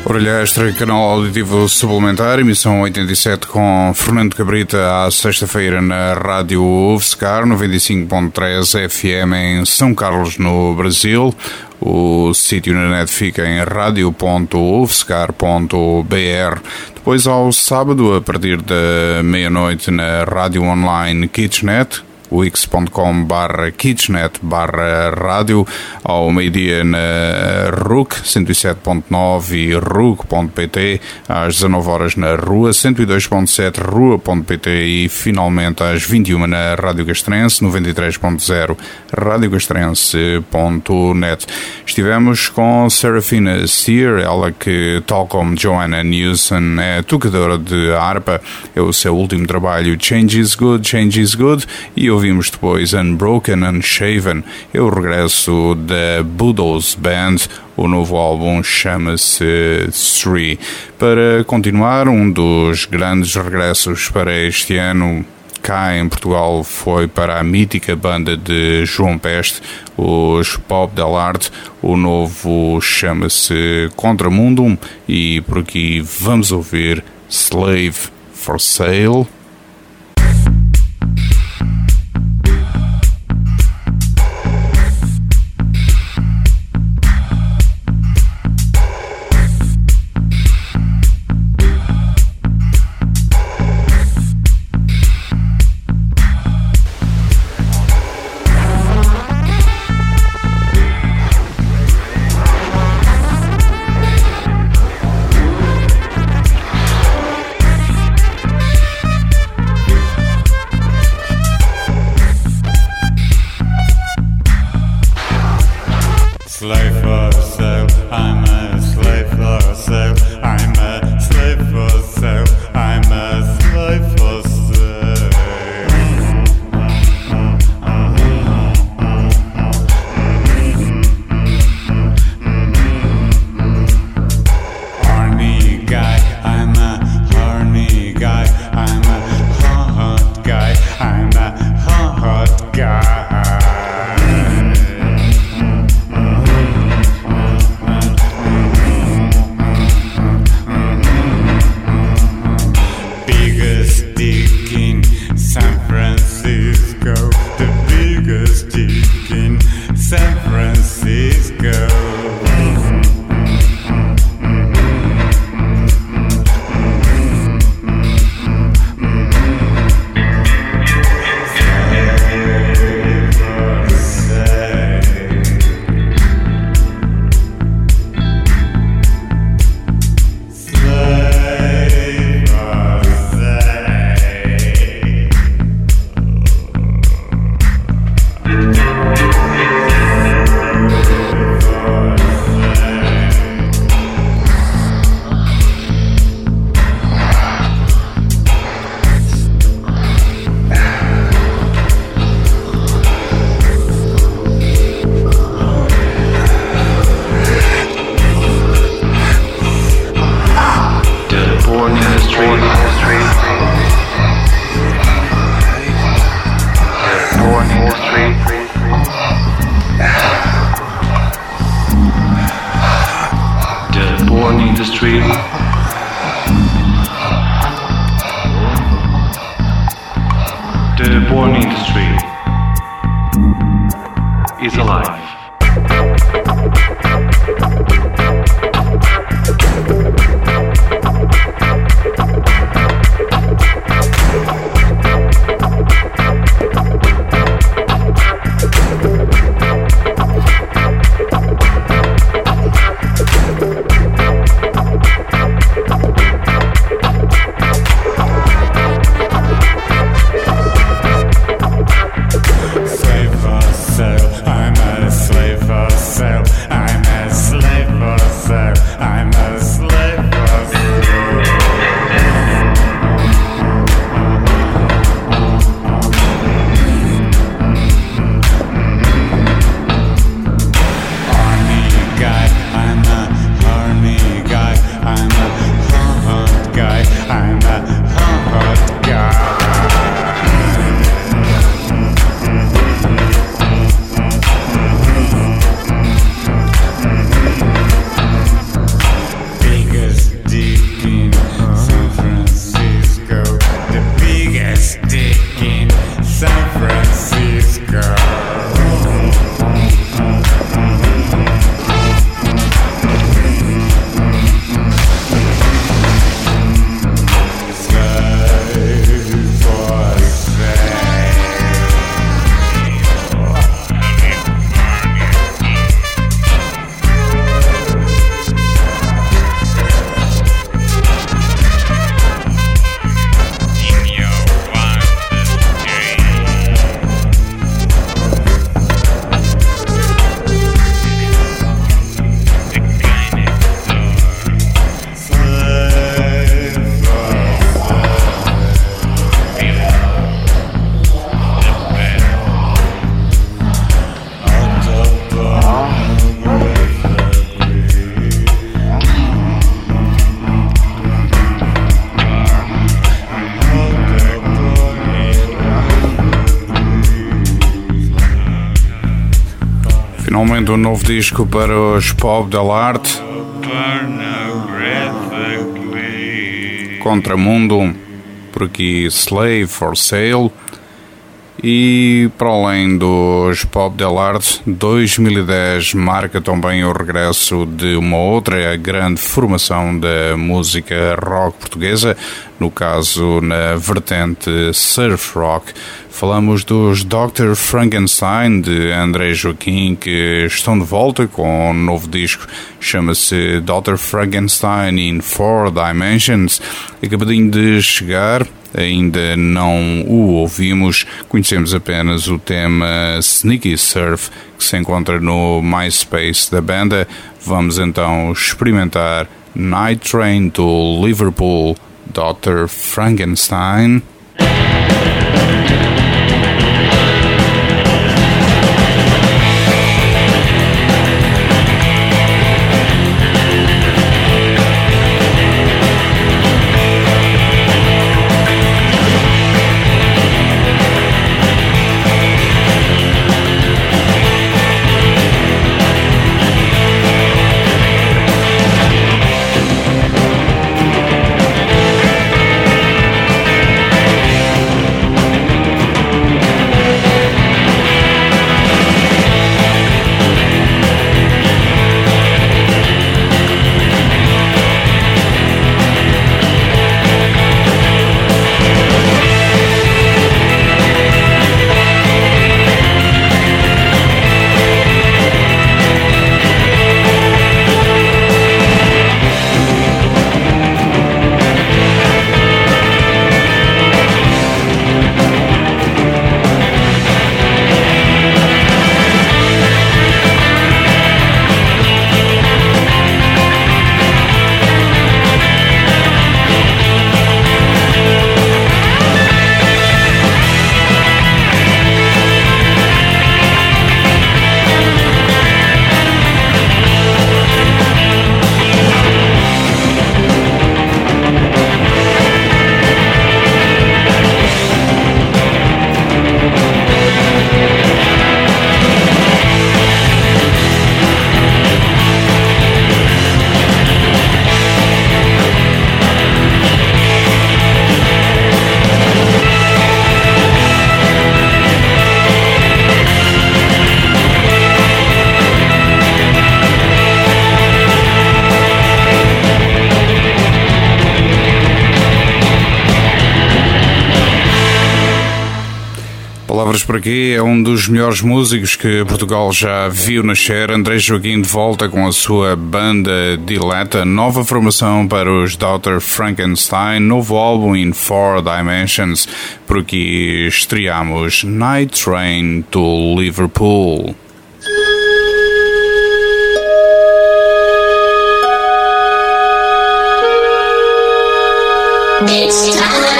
Orelha Extra, canal auditivo suplementar, emissão oitenta e sete com Fernando Cabrita à sexta-feira na Rádio UFSCar, noventa e cinco ponto três F M em São Carlos, no Brasil. O sítio na net fica em radio ponto ufscar ponto b r. Depois, ao sábado, a partir da meia-noite, na rádio online Kitchenet, wix ponto com barra kitchenet barra rádio, ao meio-dia na R U C cento e sete ponto nove e R U C ponto p t, às dezanove horas na Rua cento e dois ponto sete rua ponto p t e finalmente às vinte e uma na Rádio Castrense noventa e três ponto zero rádio castrense ponto net. Estivemos com Serafina Sear, ela que, tal como Joanna Newsom, é tocadora de harpa. É o seu último trabalho, Change is Good, Change is Good, e ouvimos depois Unbroken, Unshaven. É o regresso da Budos Band. O novo álbum chama-se Three. Para continuar, um dos grandes regressos para este ano cá em Portugal foi para a mítica banda de João Peste, os Pop Del Arte. O novo chama-se Contramundum e por aqui vamos ouvir Slave for Sale.
I'm a
Finalmente um novo disco para os Pop Del Arte. Contramundo, por aqui Slave for Sale. E para além dos Pop Del Arte, dois mil e dez marca também o regresso de uma outra grande formação da música rock portuguesa, no caso na vertente surf rock. Falamos dos doutor Frankenstein de André Joaquim, que estão de volta com um novo disco, chama-se doutor Frankenstein in Four Dimensions, acabadinho de chegar. Ainda não o ouvimos, conhecemos apenas o tema Sneaky Surf, que se encontra no MySpace da banda. Vamos então experimentar Night Train to Liverpool, doutor Frankenstein. Palavras por aqui, é um dos melhores músicos que Portugal já viu nascer. André Joaquim de volta com a sua banda Dileta, nova formação para os doutor Frankenstein, novo álbum in Four Dimensions. Por aqui estreamos Night Train to Liverpool.
It's time.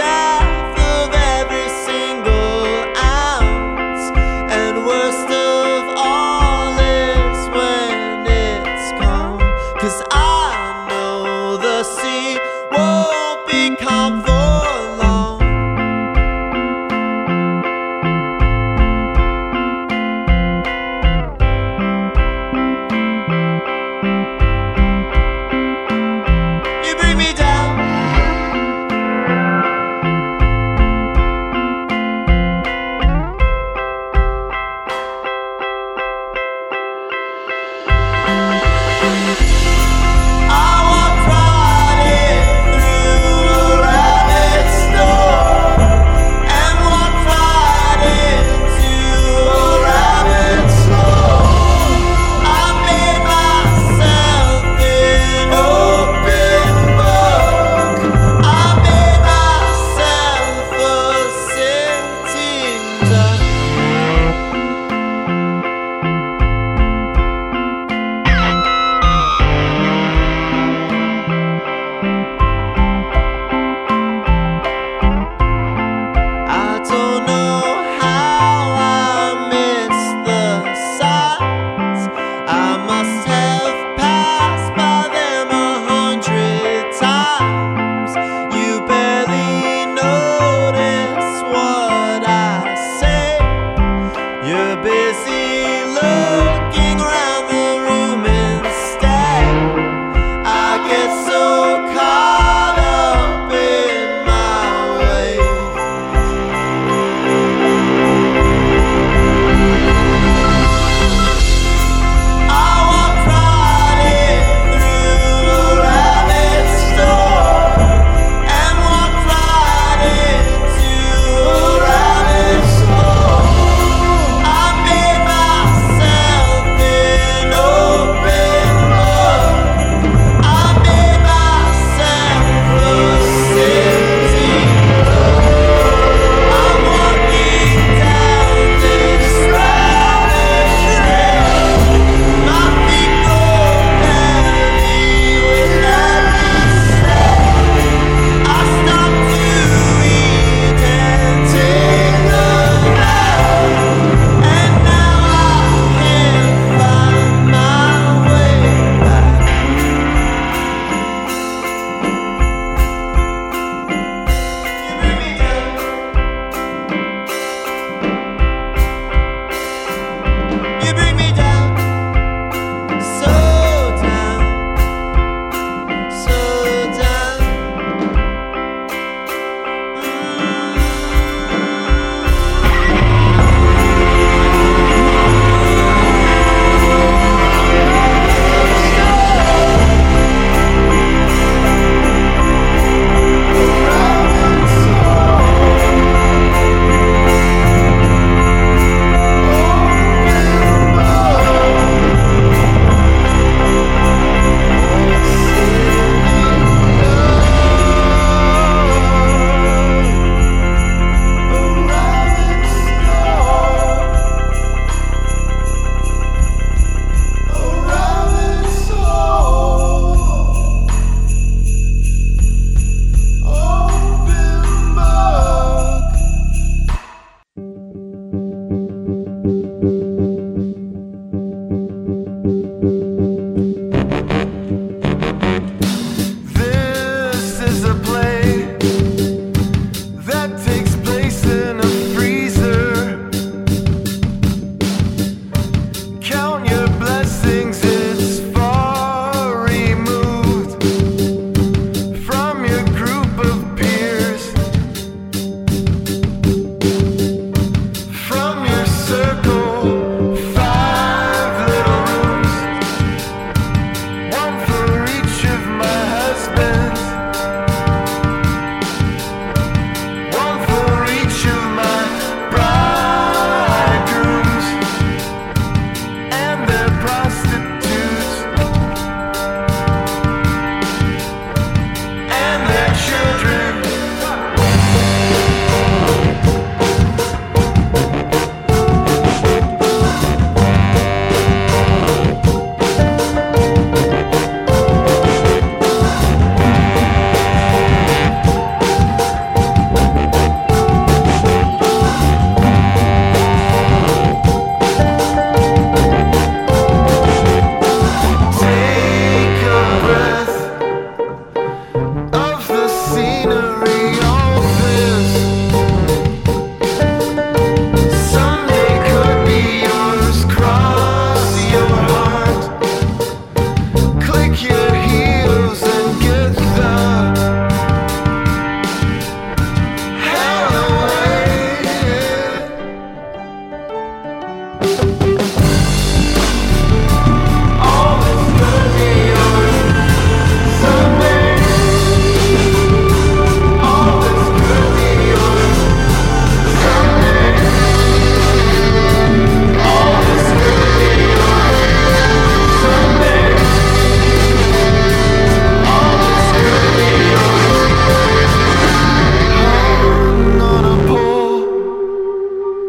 Still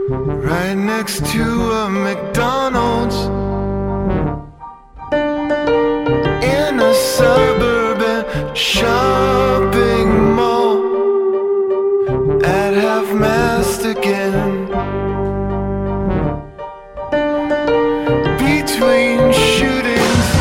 right next to a McDonald's in a suburban shopping mall at half-mast again. Between shootings,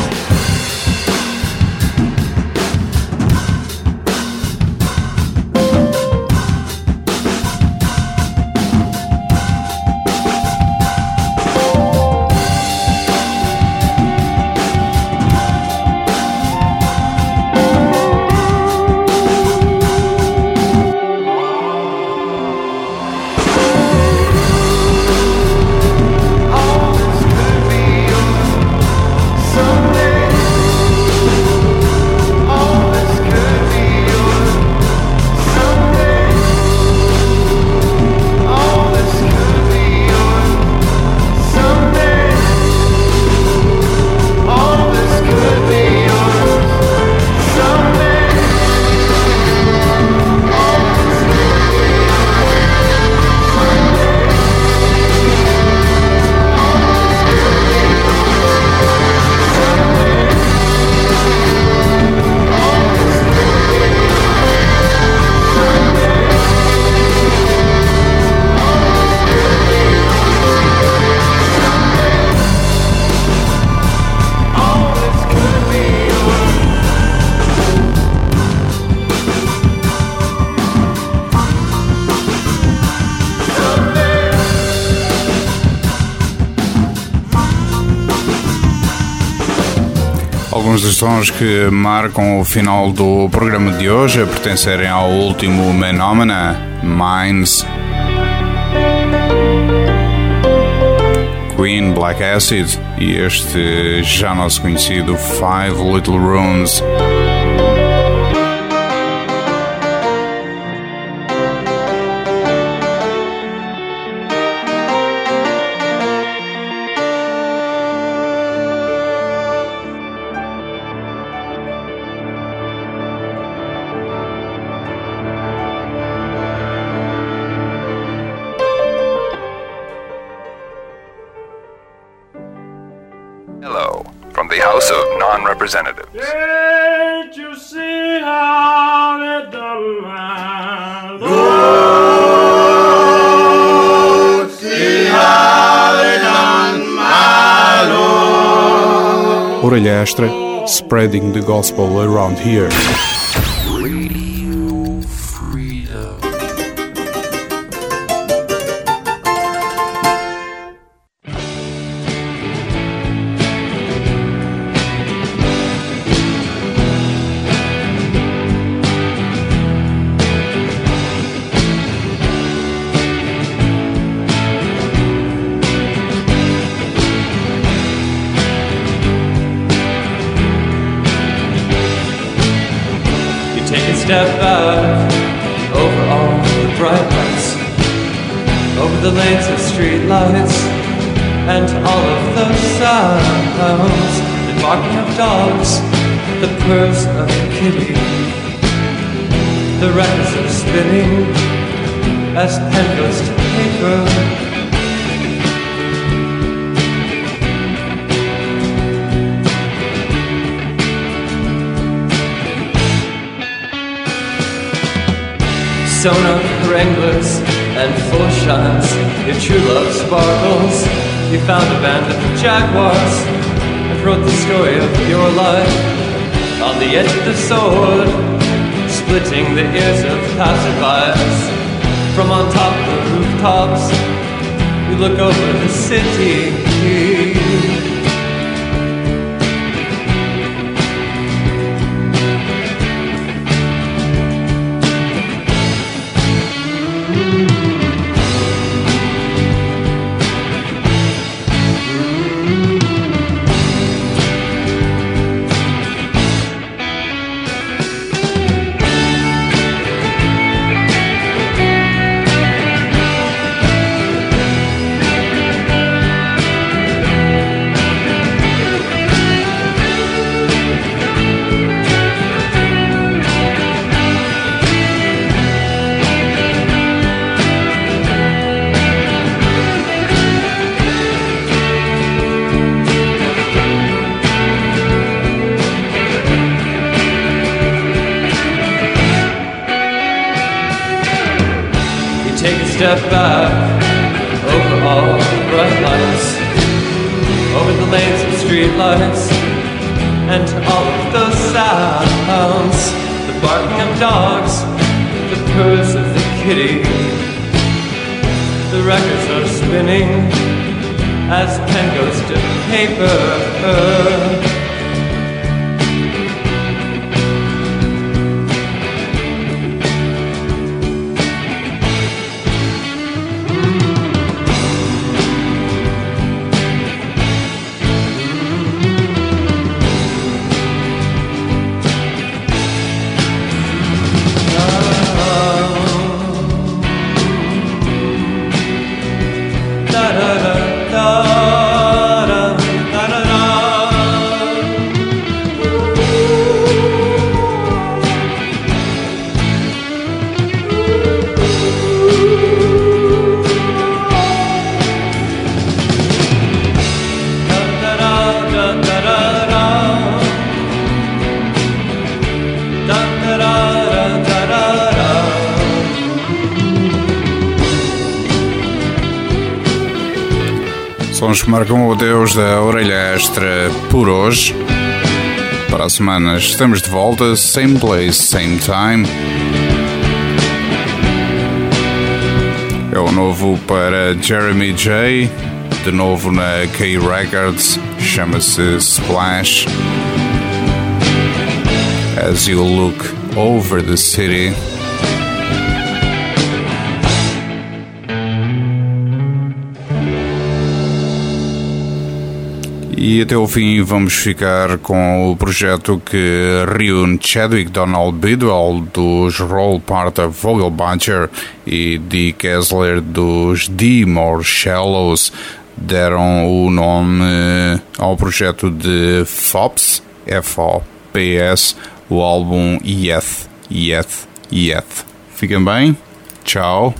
alguns dos sons que marcam o final do programa de hoje a pertencerem ao último Menomena, Minds, Queen, Black Acid e este já nosso conhecido Five Little Rooms.
Representatives.
Can't you see how they done my
Lord? See how they done my Lord?
Orelha Extra, spreading the gospel around here.
Radio Freedom.
Step out over all the bright lights, over the lanes of street lights, and all of those sounds, the barking of dogs, the purrs of a kitty, the records are spinning as pen goes to paper. Sewn up Wranglers and full shines, your true love sparkles. You found a band of jaguars and wrote the story of your life on the edge of the sword, splitting the ears of passerbys. From on top of the rooftops, you look over the city. step back over all the bright lights, over the lanes of street lights, and all of those sounds, the barking of dogs, the purrs of the kitty. The records are spinning as pen goes to paper.
Sons que marcam o adeus da orelha extra por hoje. Para a semana estamos de volta, same place, same time. É o novo para Jeremy J, de novo na K Records, chama-se Splash. As you look over the city. E até o fim vamos ficar com o projeto que reúne Chadwick Donald Bidwell dos Roll Parta Vogelbacher e Dee Kessler dos The More Shallows. Deram o nome ao projeto de F O P S, F O P S, o álbum Yeth, Yeth, Yeth. Fiquem bem? Tchau!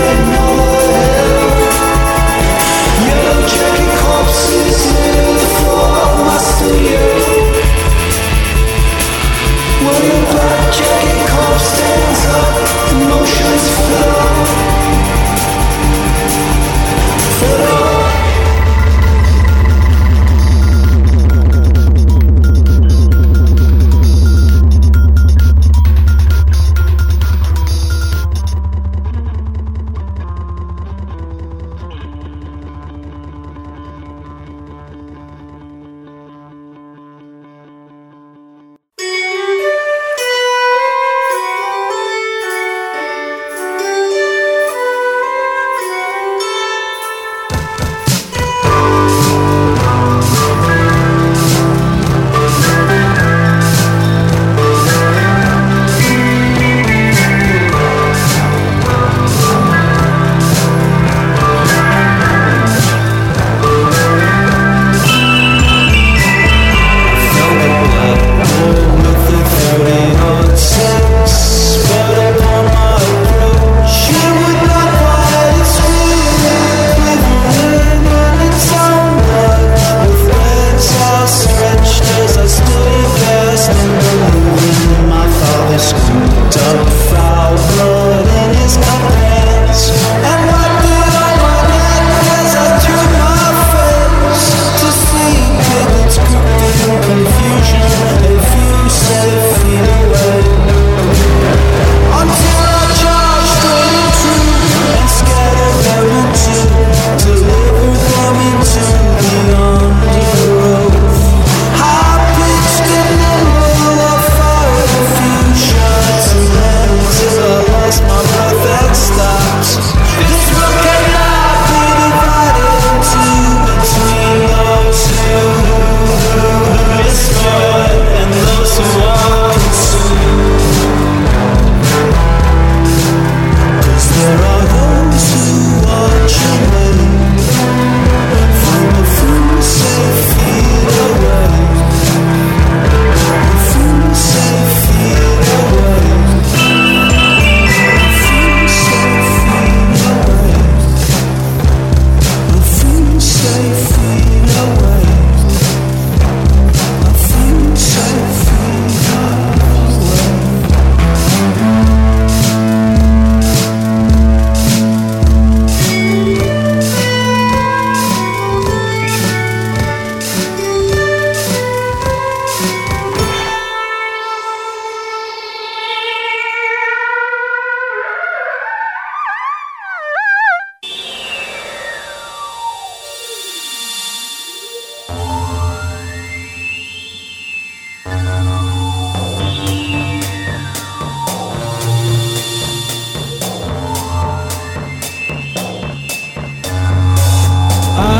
Yellow jacket corpses near the floor.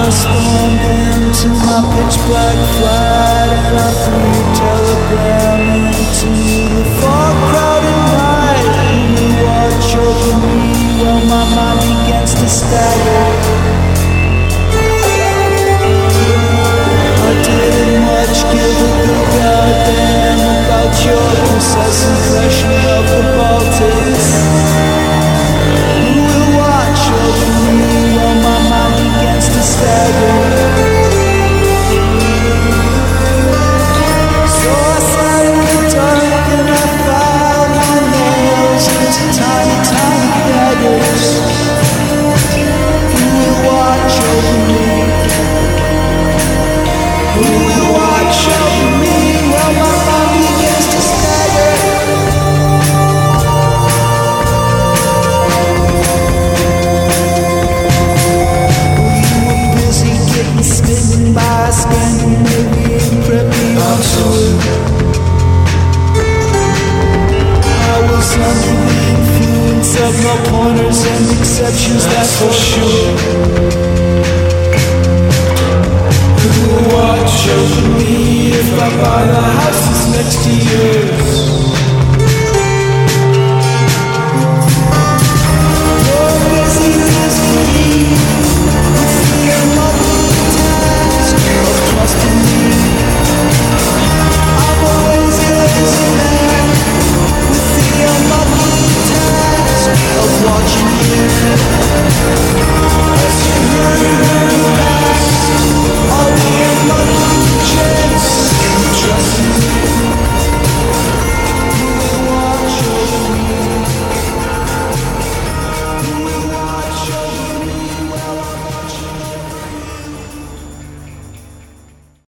Just stormed into my pitch black flight and I threw telegram.